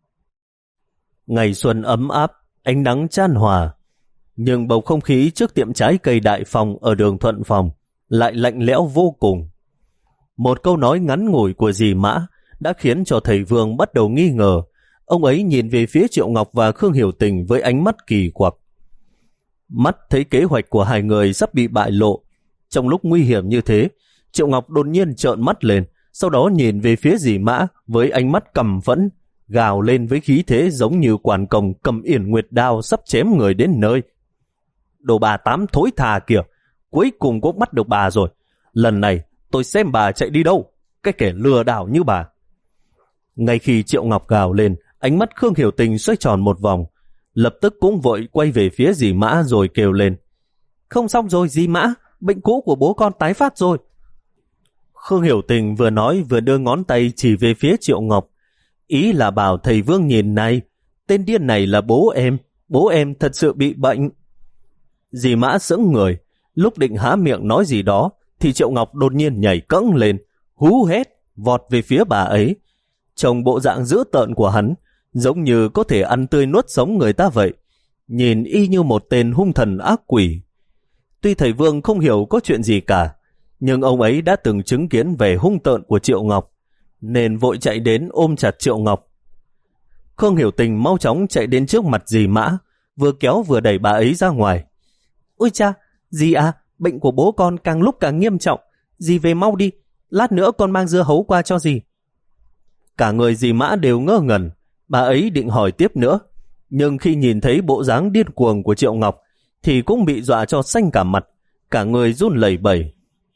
Ngày xuân ấm áp, ánh nắng chan hòa, nhưng bầu không khí trước tiệm trái cây Đại Phong ở đường Thuận Phòng lại lạnh lẽo vô cùng. Một câu nói ngắn ngủi của dì Mã đã khiến cho thầy Vương bắt đầu nghi ngờ. Ông ấy nhìn về phía Triệu Ngọc và Khương Hiểu Tình với ánh mắt kỳ quặc. Mắt thấy kế hoạch của hai người sắp bị bại lộ. Trong lúc nguy hiểm như thế, Triệu Ngọc đột nhiên trợn mắt lên, sau đó nhìn về phía dì Mã với ánh mắt căm phẫn, gào lên với khí thế giống như quản công cầm yển nguyệt đao sắp chém người đến nơi. Đồ bà tám thối thà kìa, cuối cùng cũng bắt được bà rồi. Lần này tôi xem bà chạy đi đâu, cái kẻ lừa đảo như bà. Ngay khi Triệu Ngọc gào lên, ánh mắt Khương Hiểu Tình xoay tròn một vòng, lập tức cũng vội quay về phía dì Mã rồi kêu lên. Không xong rồi dì Mã, bệnh cũ của bố con tái phát rồi. Khương Hiểu Tình vừa nói vừa đưa ngón tay chỉ về phía Triệu Ngọc. Ý là bảo thầy Vương nhìn này, tên điên này là bố em, bố em thật sự bị bệnh. Dì Mã sững người, lúc định há miệng nói gì đó, thì Triệu Ngọc đột nhiên nhảy cẫng lên, hú hét, vọt về phía bà ấy. Trông bộ dạng dữ tợn của hắn, giống như có thể ăn tươi nuốt sống người ta vậy, nhìn y như một tên hung thần ác quỷ. Tuy thầy Vương không hiểu có chuyện gì cả, nhưng ông ấy đã từng chứng kiến về hung tợn của Triệu Ngọc, nên vội chạy đến ôm chặt Triệu Ngọc. Khương Hiểu Tình mau chóng chạy đến trước mặt dì Mã, vừa kéo vừa đẩy bà ấy ra ngoài. Ôi cha, dì à, bệnh của bố con càng lúc càng nghiêm trọng, dì về mau đi, lát nữa con mang dưa hấu qua cho dì. Cả người dì Mã đều ngơ ngẩn, bà ấy định hỏi tiếp nữa, nhưng khi nhìn thấy bộ dáng điên cuồng của Triệu Ngọc thì cũng bị dọa cho xanh cả mặt, cả người run lẩy bẩy.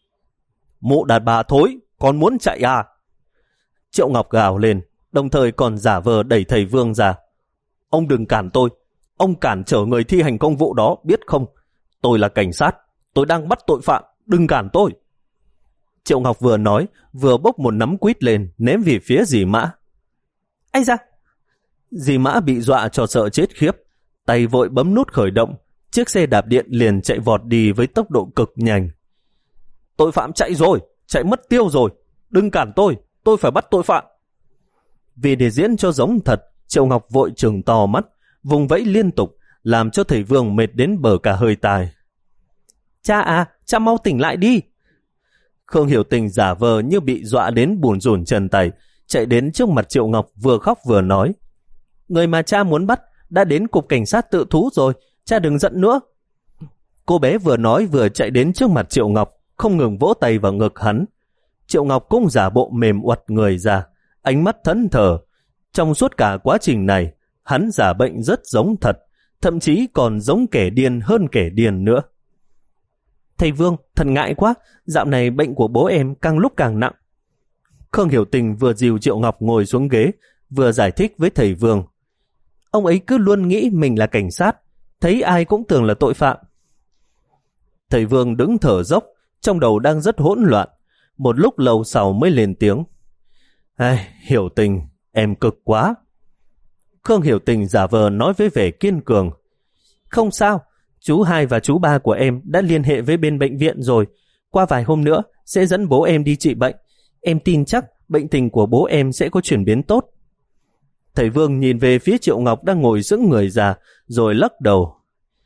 Mụ đàn bà thối, con muốn chạy à? Triệu Ngọc gào lên, đồng thời còn giả vờ đẩy thầy Vương ra. Ông đừng cản tôi, ông cản trở người thi hành công vụ đó, biết không? Tôi là cảnh sát, tôi đang bắt tội phạm, đừng cản tôi. Triệu Ngọc vừa nói, vừa bốc một nắm quýt lên, ném về phía dì Mã. Ây da! Dì Mã bị dọa cho sợ chết khiếp, tay vội bấm nút khởi động, chiếc xe đạp điện liền chạy vọt đi với tốc độ cực nhanh. Tội phạm chạy rồi, chạy mất tiêu rồi, đừng cản tôi, tôi phải bắt tội phạm. Vì để diễn cho giống thật, Triệu Ngọc vội trừng to mắt, vùng vẫy liên tục, làm cho thầy Vương mệt đến bờ cả hơi tai. Cha à, cha mau tỉnh lại đi. Khương Hiểu Tình giả vờ như bị dọa đến bùn rùn chân tay, chạy đến trước mặt Triệu Ngọc vừa khóc vừa nói. Người mà cha muốn bắt đã đến cục cảnh sát tự thú rồi, cha đừng giận nữa. Cô bé vừa nói vừa chạy đến trước mặt Triệu Ngọc, không ngừng vỗ tay vào ngực hắn. Triệu Ngọc cũng giả bộ mềm uặt người ra, ánh mắt thẫn thờ. Trong suốt cả quá trình này, hắn giả bệnh rất giống thật, thậm chí còn giống kẻ điên hơn kẻ điên nữa. Thầy Vương, thật ngại quá, dạo này bệnh của bố em càng lúc càng nặng. Khương Hiểu Tình vừa dìu Triệu Ngọc ngồi xuống ghế, vừa giải thích với thầy Vương. Ông ấy cứ luôn nghĩ mình là cảnh sát, thấy ai cũng tưởng là tội phạm. Thầy Vương đứng thở dốc, trong đầu đang rất hỗn loạn, một lúc lâu sau mới lên tiếng. Ai, Hiểu Tình, em cực quá. Khương Hiểu Tình giả vờ nói với vẻ kiên cường. Không sao, chú hai và chú ba của em đã liên hệ với bên bệnh viện rồi, qua vài hôm nữa sẽ dẫn bố em đi trị bệnh. Em tin chắc bệnh tình của bố em sẽ có chuyển biến tốt. Thầy Vương nhìn về phía Triệu Ngọc đang ngồi sững người ra, rồi lắc đầu.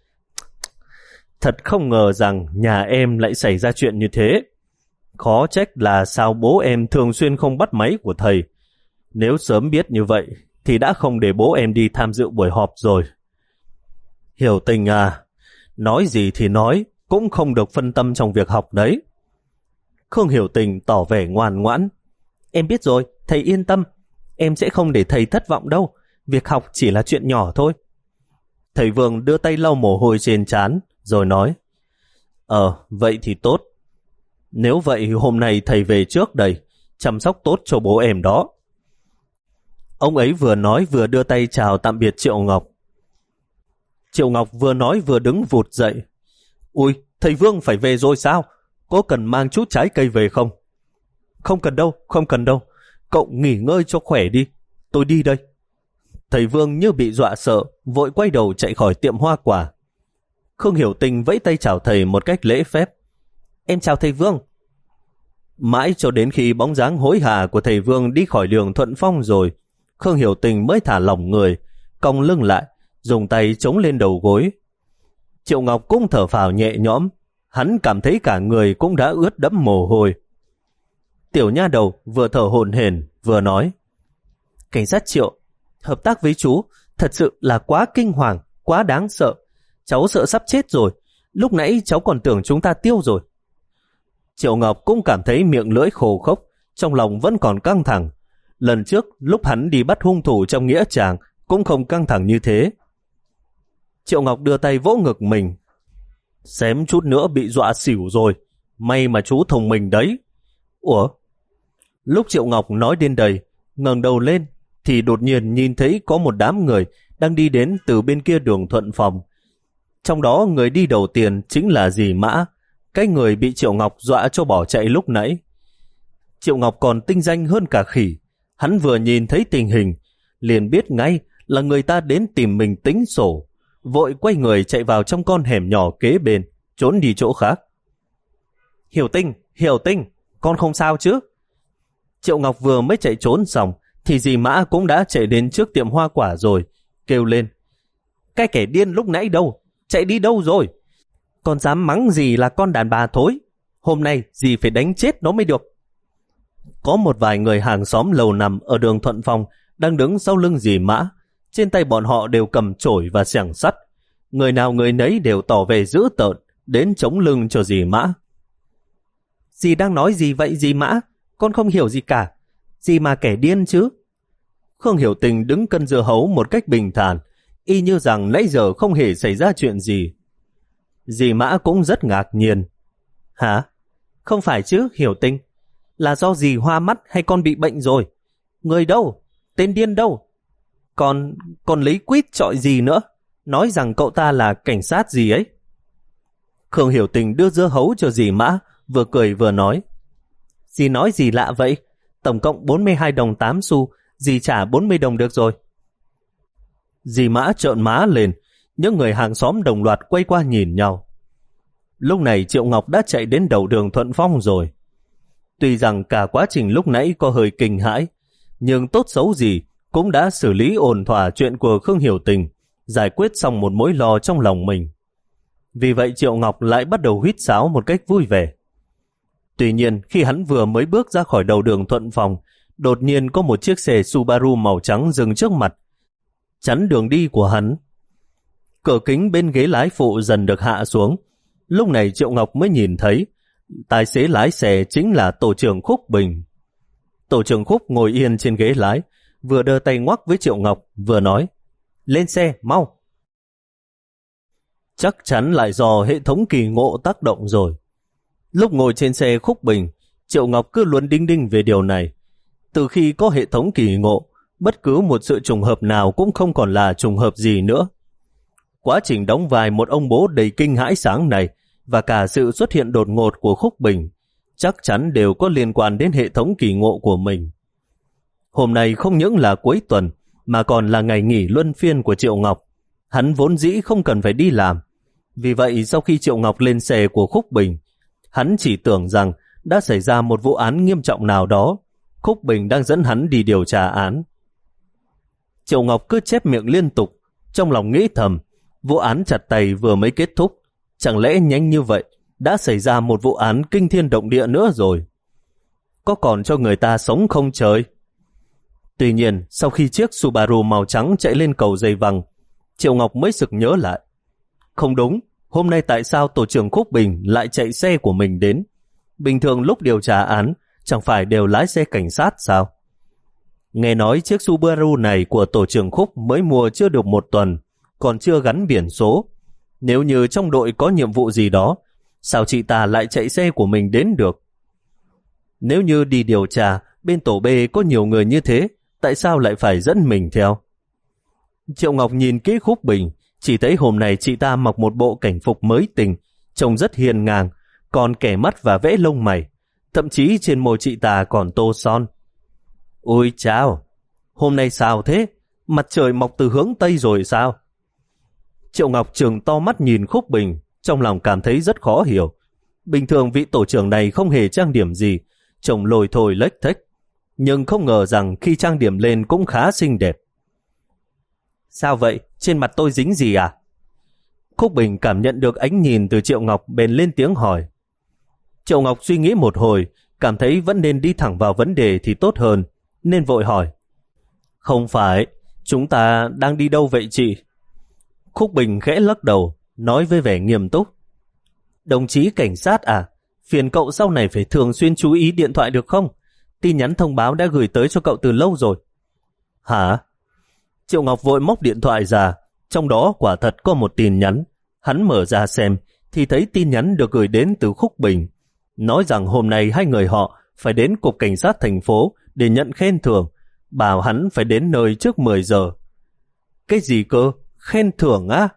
Thật không ngờ rằng nhà em lại xảy ra chuyện như thế. Khó trách là sao bố em thường xuyên không bắt máy của thầy. Nếu sớm biết như vậy thì đã không để bố em đi tham dự buổi họp rồi. Hiểu Tình à, nói gì thì nói, cũng không được phân tâm trong việc học đấy. Khương Hiểu Tình tỏ vẻ ngoan ngoãn. Em biết rồi, thầy yên tâm. Em sẽ không để thầy thất vọng đâu. Việc học chỉ là chuyện nhỏ thôi. Thầy Vương đưa tay lau mồ hôi trên trán, rồi nói. Ờ, vậy thì tốt. Nếu vậy hôm nay thầy về trước đây, chăm sóc tốt cho bố em đó. Ông ấy vừa nói vừa đưa tay chào tạm biệt Triệu Ngọc. Triệu Ngọc vừa nói vừa đứng vụt dậy. Ui, thầy Vương phải về rồi sao? Có cần mang chút trái cây về không? Không cần đâu, không cần đâu. Cậu nghỉ ngơi cho khỏe đi, tôi đi đây. Thầy Vương như bị dọa sợ, vội quay đầu chạy khỏi tiệm hoa quả. Khương Hiểu Tình vẫy tay chào thầy một cách lễ phép. Em chào thầy Vương. Mãi cho đến khi bóng dáng hối hả của thầy Vương đi khỏi đường Thuận Phong rồi, Khương Hiểu Tình mới thả lỏng người, cong lưng lại, dùng tay chống lên đầu gối. Triệu Ngọc cũng thở phào nhẹ nhõm, hắn cảm thấy cả người cũng đã ướt đẫm mồ hôi. Tiểu nha đầu vừa thở hổn hển vừa nói: Cảnh sát Triệu, hợp tác với chú thật sự là quá kinh hoàng, quá đáng sợ. Cháu sợ sắp chết rồi, lúc nãy cháu còn tưởng chúng ta tiêu rồi. Triệu Ngọc cũng cảm thấy miệng lưỡi khô khốc, trong lòng vẫn còn căng thẳng. Lần trước lúc hắn đi bắt hung thủ trong nghĩa trang cũng không căng thẳng như thế. Triệu Ngọc đưa tay vỗ ngực mình. Xém chút nữa bị dọa xỉu rồi, may mà chú thông minh đấy. Ủa? Lúc Triệu Ngọc nói đến đây, ngẩng đầu lên thì đột nhiên nhìn thấy có một đám người đang đi đến từ bên kia đường Thuận Phong. Trong đó người đi đầu tiên chính là dì Mã, cái người bị Triệu Ngọc dọa cho bỏ chạy lúc nãy. Triệu Ngọc còn tinh danh hơn cả khỉ. Hắn vừa nhìn thấy tình hình, liền biết ngay là người ta đến tìm mình tính sổ, vội quay người chạy vào trong con hẻm nhỏ kế bên, trốn đi chỗ khác. Hiểu Tinh, Hiểu Tinh, con không sao chứ? Triệu Ngọc vừa mới chạy trốn xong, thì dì Mã cũng đã chạy đến trước tiệm hoa quả rồi, kêu lên: Cái kẻ điên lúc nãy đâu? Chạy đi đâu rồi? Còn dám mắng dì là con đàn bà thối, hôm nay dì phải đánh chết nó mới được. Có một vài người hàng xóm lầu nằm ở đường Thuận Phong đang đứng sau lưng dì Mã, trên tay bọn họ đều cầm chổi và xẻng sắt. Người nào người nấy đều tỏ vẻ dữ tợn, đến chống lưng cho dì Mã. Dì đang nói gì vậy dì Mã? Con không hiểu gì cả. Dì mà kẻ điên chứ? Khương Hiểu Tình đứng cân dưa hấu một cách bình thản, y như rằng nãy giờ không hề xảy ra chuyện gì. Dì Mã cũng rất ngạc nhiên. Hả? Không phải chứ Hiểu Tình? Là do dì hoa mắt hay con bị bệnh rồi? Người đâu? Tên điên đâu? Còn, còn lấy quýt chọi gì nữa? Nói rằng cậu ta là cảnh sát gì ấy. Khương Hiểu Tình đưa dưa hấu cho dì Mã, vừa cười vừa nói. Dì nói gì lạ vậy? Tổng cộng bốn mươi hai đồng tám xu, dì trả bốn mươi đồng được rồi. Dì Mã trợn má lên, những người hàng xóm đồng loạt quay qua nhìn nhau. Lúc này Triệu Ngọc đã chạy đến đầu đường Thuận Phong rồi. Tuy rằng cả quá trình lúc nãy có hơi kinh hãi, nhưng tốt xấu gì cũng đã xử lý ổn thỏa chuyện của Khương Hiểu Tình, giải quyết xong một mối lo trong lòng mình. Vì vậy Triệu Ngọc lại bắt đầu huýt sáo một cách vui vẻ. Tuy nhiên khi hắn vừa mới bước ra khỏi đầu đường Thuận Phong, đột nhiên có một chiếc xe Subaru màu trắng dừng trước mặt, chắn đường đi của hắn. Cửa kính bên ghế lái phụ dần được hạ xuống. Lúc này Triệu Ngọc mới nhìn thấy tài xế lái xe chính là tổ trưởng Khúc Bình. Tổ trưởng Khúc ngồi yên trên ghế lái, vừa đưa tay ngoắc với Triệu Ngọc, vừa nói: Lên xe, mau! Chắc chắn lại do hệ thống kỳ ngộ tác động rồi. Lúc ngồi trên xe Khúc Bình, Triệu Ngọc cứ luôn đinh đinh về điều này. Từ khi có hệ thống kỳ ngộ, bất cứ một sự trùng hợp nào cũng không còn là trùng hợp gì nữa. Quá trình đóng vai một ông bố đầy kinh hãi sáng này và cả sự xuất hiện đột ngột của Khúc Bình chắc chắn đều có liên quan đến hệ thống kỳ ngộ của mình. Hôm nay không những là cuối tuần mà còn là ngày nghỉ luân phiên của Triệu Ngọc. Hắn vốn dĩ không cần phải đi làm. Vì vậy sau khi Triệu Ngọc lên xe của Khúc Bình, hắn chỉ tưởng rằng đã xảy ra một vụ án nghiêm trọng nào đó. Khúc Bình đang dẫn hắn đi điều tra án. Triệu Ngọc cứ chép miệng liên tục, trong lòng nghĩ thầm, vụ án chặt tay vừa mới kết thúc, chẳng lẽ nhanh như vậy đã xảy ra một vụ án kinh thiên động địa nữa rồi? Có còn cho người ta sống không trời? Tuy nhiên, sau khi chiếc Subaru màu trắng chạy lên cầu dây văng, Triệu Ngọc mới sực nhớ lại. Không đúng, hôm nay tại sao tổ trưởng Khúc Bình lại chạy xe của mình đến? Bình thường lúc điều tra án, chẳng phải đều lái xe cảnh sát sao? Nghe nói chiếc Subaru này của tổ trưởng Khúc mới mua chưa được một tuần, còn chưa gắn biển số. Nếu như trong đội có nhiệm vụ gì đó, sao chị ta lại chạy xe của mình đến được? Nếu như đi điều tra, bên tổ B có nhiều người như thế, tại sao lại phải dẫn mình theo? Triệu Ngọc nhìn kỹ Khúc Bình, chỉ thấy hôm nay chị ta mặc một bộ cảnh phục mới tinh, trông rất hiền ngang, còn kẻ mắt và vẽ lông mày, thậm chí trên môi chị ta còn tô son. Ôi chao, hôm nay sao thế? Mặt trời mọc từ hướng Tây rồi sao? Triệu Ngọc trừng to mắt nhìn Khúc Bình, trong lòng cảm thấy rất khó hiểu. Bình thường vị tổ trưởng này không hề trang điểm gì, trông lồi thồi lếch thếch, nhưng không ngờ rằng khi trang điểm lên cũng khá xinh đẹp. Sao vậy? Trên mặt tôi dính gì à? Khúc Bình cảm nhận được ánh nhìn từ Triệu Ngọc, bèn lên tiếng hỏi. Triệu Ngọc suy nghĩ một hồi, cảm thấy vẫn nên đi thẳng vào vấn đề thì tốt hơn, nên vội hỏi. Không phải, chúng ta đang đi đâu vậy chị? Khúc Bình khẽ lắc đầu, nói với vẻ nghiêm túc. Đồng chí cảnh sát à, phiền cậu sau này phải thường xuyên chú ý điện thoại được không? Tin nhắn thông báo đã gửi tới cho cậu từ lâu rồi. Hả? Triệu Ngọc vội móc điện thoại ra, trong đó quả thật có một tin nhắn. Hắn mở ra xem, thì thấy tin nhắn được gửi đến từ Khúc Bình, nói rằng hôm nay hai người họ phải đến cục cảnh sát thành phố để nhận khen thưởng, bảo hắn phải đến nơi trước mười giờ. Cái gì cơ? Khen thưởng á?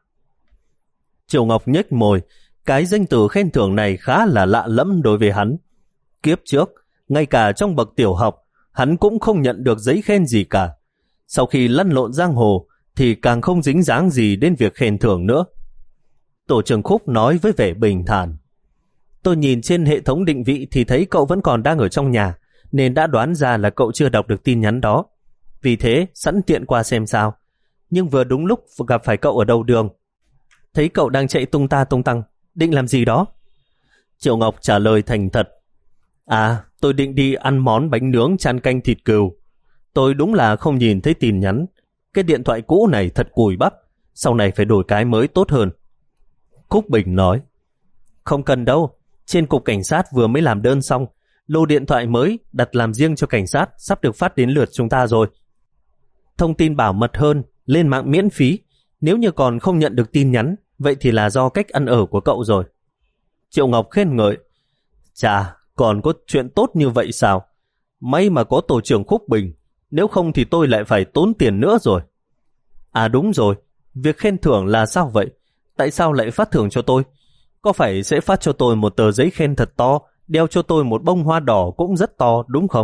Triệu Ngọc nhếch môi, cái danh từ khen thưởng này khá là lạ lẫm đối với hắn. Kiếp trước, ngay cả trong bậc tiểu học, hắn cũng không nhận được giấy khen gì cả. Sau khi lăn lộn giang hồ, thì càng không dính dáng gì đến việc khen thưởng nữa. Tổ trưởng Khúc nói với vẻ bình thản. Tôi nhìn trên hệ thống định vị thì thấy cậu vẫn còn đang ở trong nhà, nên đã đoán ra là cậu chưa đọc được tin nhắn đó. Vì thế, sẵn tiện qua xem sao. Nhưng vừa đúng lúc gặp phải cậu ở đầu đường. Thấy cậu đang chạy tung ta tung tăng, định làm gì đó? Triệu Ngọc trả lời thành thật. À, tôi định đi ăn món bánh nướng chan canh thịt cừu. Tôi đúng là không nhìn thấy tin nhắn. Cái điện thoại cũ này thật cùi bắp, sau này phải đổi cái mới tốt hơn. Khúc Bình nói. Không cần đâu, trên cục cảnh sát vừa mới làm đơn xong, lô điện thoại mới đặt làm riêng cho cảnh sát sắp được phát đến lượt chúng ta rồi. Thông tin bảo mật hơn, lên mạng miễn phí. Nếu như còn không nhận được tin nhắn, vậy thì là do cách ăn ở của cậu rồi. Triệu Ngọc khen ngợi. Chà, còn có chuyện tốt như vậy sao? May mà có tổ trưởng Khúc Bình, nếu không thì tôi lại phải tốn tiền nữa rồi. À đúng rồi, việc khen thưởng là sao vậy? Tại sao lại phát thưởng cho tôi? Có phải sẽ phát cho tôi một tờ giấy khen thật to, đeo cho tôi một bông hoa đỏ cũng rất to, đúng không?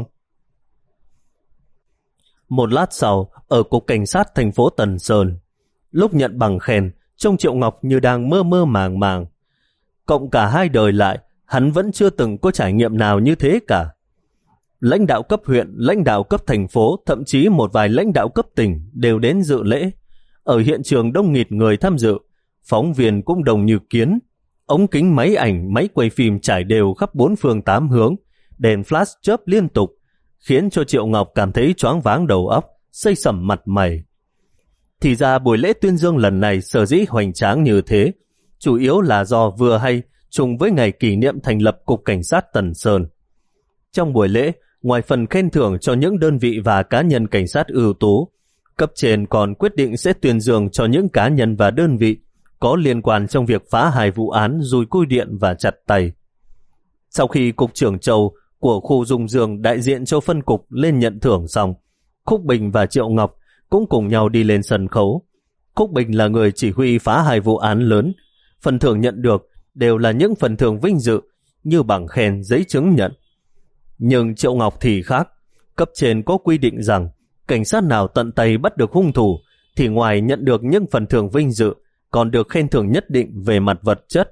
Một lát sau, ở cục cảnh sát thành phố Tần Sơn, lúc nhận bằng khen, trông Triệu Ngọc như đang mơ mơ màng màng. Cộng cả hai đời lại, hắn vẫn chưa từng có trải nghiệm nào như thế cả. Lãnh đạo cấp huyện, lãnh đạo cấp thành phố, thậm chí một vài lãnh đạo cấp tỉnh đều đến dự lễ. Ở hiện trường đông nghịt người tham dự, phóng viên cũng đông như kiến. Ống kính máy ảnh, máy quay phim trải đều khắp bốn phương tám hướng, đèn flash chớp liên tục, khiến cho Triệu Ngọc cảm thấy choáng váng đầu óc, xây sẩm mặt mày. Thì ra buổi lễ tuyên dương lần này sở dĩ hoành tráng như thế, chủ yếu là do vừa hay trùng với ngày kỷ niệm thành lập Cục Cảnh sát Tần Sơn. Trong buổi lễ, ngoài phần khen thưởng cho những đơn vị và cá nhân cảnh sát ưu tú, cấp trên còn quyết định sẽ tuyên dương cho những cá nhân và đơn vị có liên quan trong việc phá hai vụ án dùi cui điện và chặt tay. Sau khi Cục trưởng Châu của khu Dung Dương đại diện cho phân cục lên nhận thưởng xong, Khúc Bình và Triệu Ngọc cũng cùng nhau đi lên sân khấu. Khúc Bình là người chỉ huy phá hai vụ án lớn, phần thưởng nhận được đều là những phần thưởng vinh dự như bằng khen, giấy chứng nhận. Nhưng Triệu Ngọc thì khác, cấp trên có quy định rằng cảnh sát nào tận tay bắt được hung thủ thì ngoài nhận được những phần thưởng vinh dự còn được khen thưởng nhất định về mặt vật chất.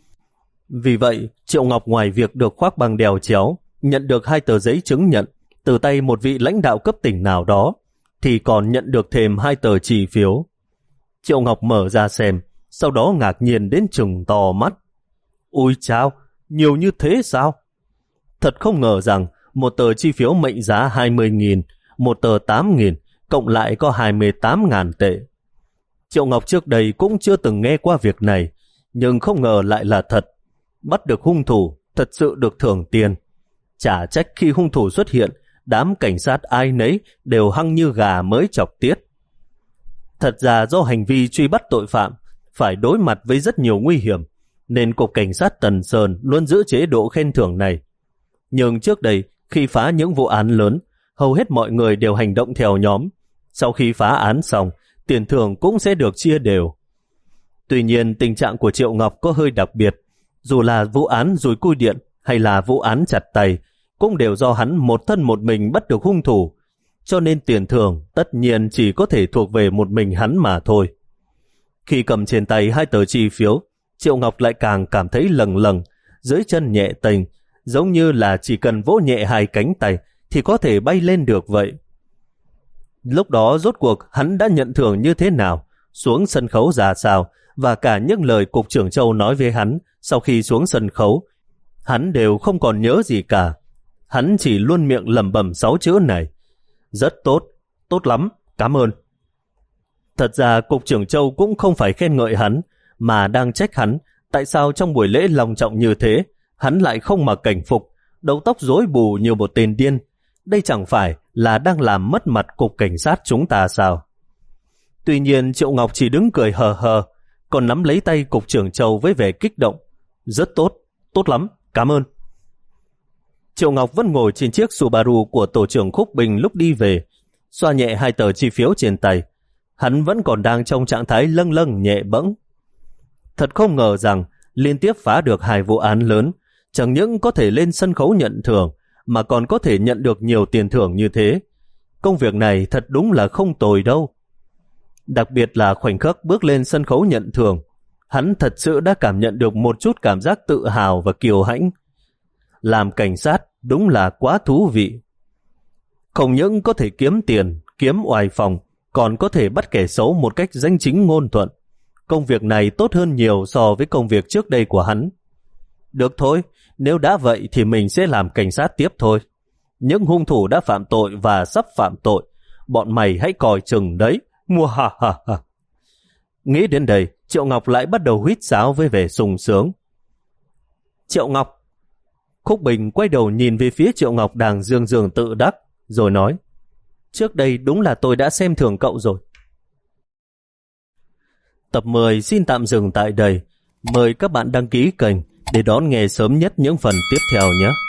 Vì vậy, Triệu Ngọc ngoài việc được khoác bằng đèo chéo, nhận được hai tờ giấy chứng nhận từ tay một vị lãnh đạo cấp tỉnh nào đó, thì còn nhận được thêm hai tờ chi phiếu. Triệu Ngọc mở ra xem, sau đó ngạc nhiên đến trừng to mắt. Ôi chao, nhiều như thế sao? Thật không ngờ rằng một tờ chi phiếu mệnh giá hai mươi nghìn, một tờ tám nghìn, cộng lại có hai mươi tám nghìn tệ. Triệu Ngọc trước đây cũng chưa từng nghe qua việc này, nhưng không ngờ lại là thật. Bắt được hung thủ, thật sự được thưởng tiền. Chả trách khi hung thủ xuất hiện, đám cảnh sát ai nấy đều hăng như gà mới chọc tiết. Thật ra do hành vi truy bắt tội phạm phải đối mặt với rất nhiều nguy hiểm, nên Cục Cảnh sát Tần Sơn luôn giữ chế độ khen thưởng này. Nhưng trước đây, khi phá những vụ án lớn, hầu hết mọi người đều hành động theo nhóm. Sau khi phá án xong, tiền thưởng cũng sẽ được chia đều. Tuy nhiên, tình trạng của Triệu Ngọc có hơi đặc biệt. Dù là vụ án dùi cui điện hay là vụ án chặt tay, cũng đều do hắn một thân một mình bắt được hung thủ. cho nên tiền thưởng tất nhiên chỉ có thể thuộc về một mình hắn mà thôi. Khi cầm trên tay hai tờ chi phiếu, Triệu Ngọc lại càng cảm thấy lầng lầng, dưới chân nhẹ tênh, giống như là chỉ cần vỗ nhẹ hai cánh tay thì có thể bay lên được vậy. Lúc đó rốt cuộc hắn đã nhận thưởng như thế nào, xuống sân khấu ra sao, và cả những lời Cục trưởng Châu nói với hắn sau khi xuống sân khấu, hắn đều không còn nhớ gì cả. Hắn chỉ luôn miệng lẩm bẩm sáu chữ này: rất tốt, tốt lắm, cảm ơn. Thật ra Cục trưởng Châu cũng không phải khen ngợi hắn, mà đang trách hắn tại sao trong buổi lễ long trọng như thế, hắn lại không mặc cảnh phục, đầu tóc rối bù như một tên điên. Đây chẳng phải là đang làm mất mặt Cục Cảnh sát chúng ta sao? Tuy nhiên Triệu Ngọc chỉ đứng cười hờ hờ, còn nắm lấy tay Cục trưởng Châu với vẻ kích động. Rất tốt, tốt lắm, cảm ơn. Triệu Ngọc vẫn ngồi trên chiếc Subaru của tổ trưởng Khúc Bình lúc đi về, xoa nhẹ hai tờ chi phiếu trên tay. Hắn vẫn còn đang trong trạng thái lâng lâng nhẹ bẫng. Thật không ngờ rằng liên tiếp phá được hai vụ án lớn, chẳng những có thể lên sân khấu nhận thưởng, mà còn có thể nhận được nhiều tiền thưởng như thế. Công việc này thật đúng là không tồi đâu. Đặc biệt là khoảnh khắc bước lên sân khấu nhận thưởng, hắn thật sự đã cảm nhận được một chút cảm giác tự hào và kiêu hãnh. Làm cảnh sát đúng là quá thú vị. Không những có thể kiếm tiền, kiếm oai phong, còn có thể bắt kẻ xấu một cách danh chính ngôn thuận. Công việc này tốt hơn nhiều so với công việc trước đây của hắn. Được thôi, nếu đã vậy thì mình sẽ làm cảnh sát tiếp thôi. Những hung thủ đã phạm tội và sắp phạm tội, bọn mày hãy coi chừng đấy. Mua ha ha ha. Nghĩ đến đây, Triệu Ngọc lại bắt đầu huýt sáo với vẻ sung sướng. Triệu Ngọc. Khúc Bình quay đầu nhìn về phía Triệu Ngọc đang dương dương tự đắc, rồi nói: trước đây đúng là tôi đã xem thường cậu rồi. Tập mười xin tạm dừng tại đây. Mời các bạn đăng ký kênh để đón nghe sớm nhất những phần tiếp theo nhé.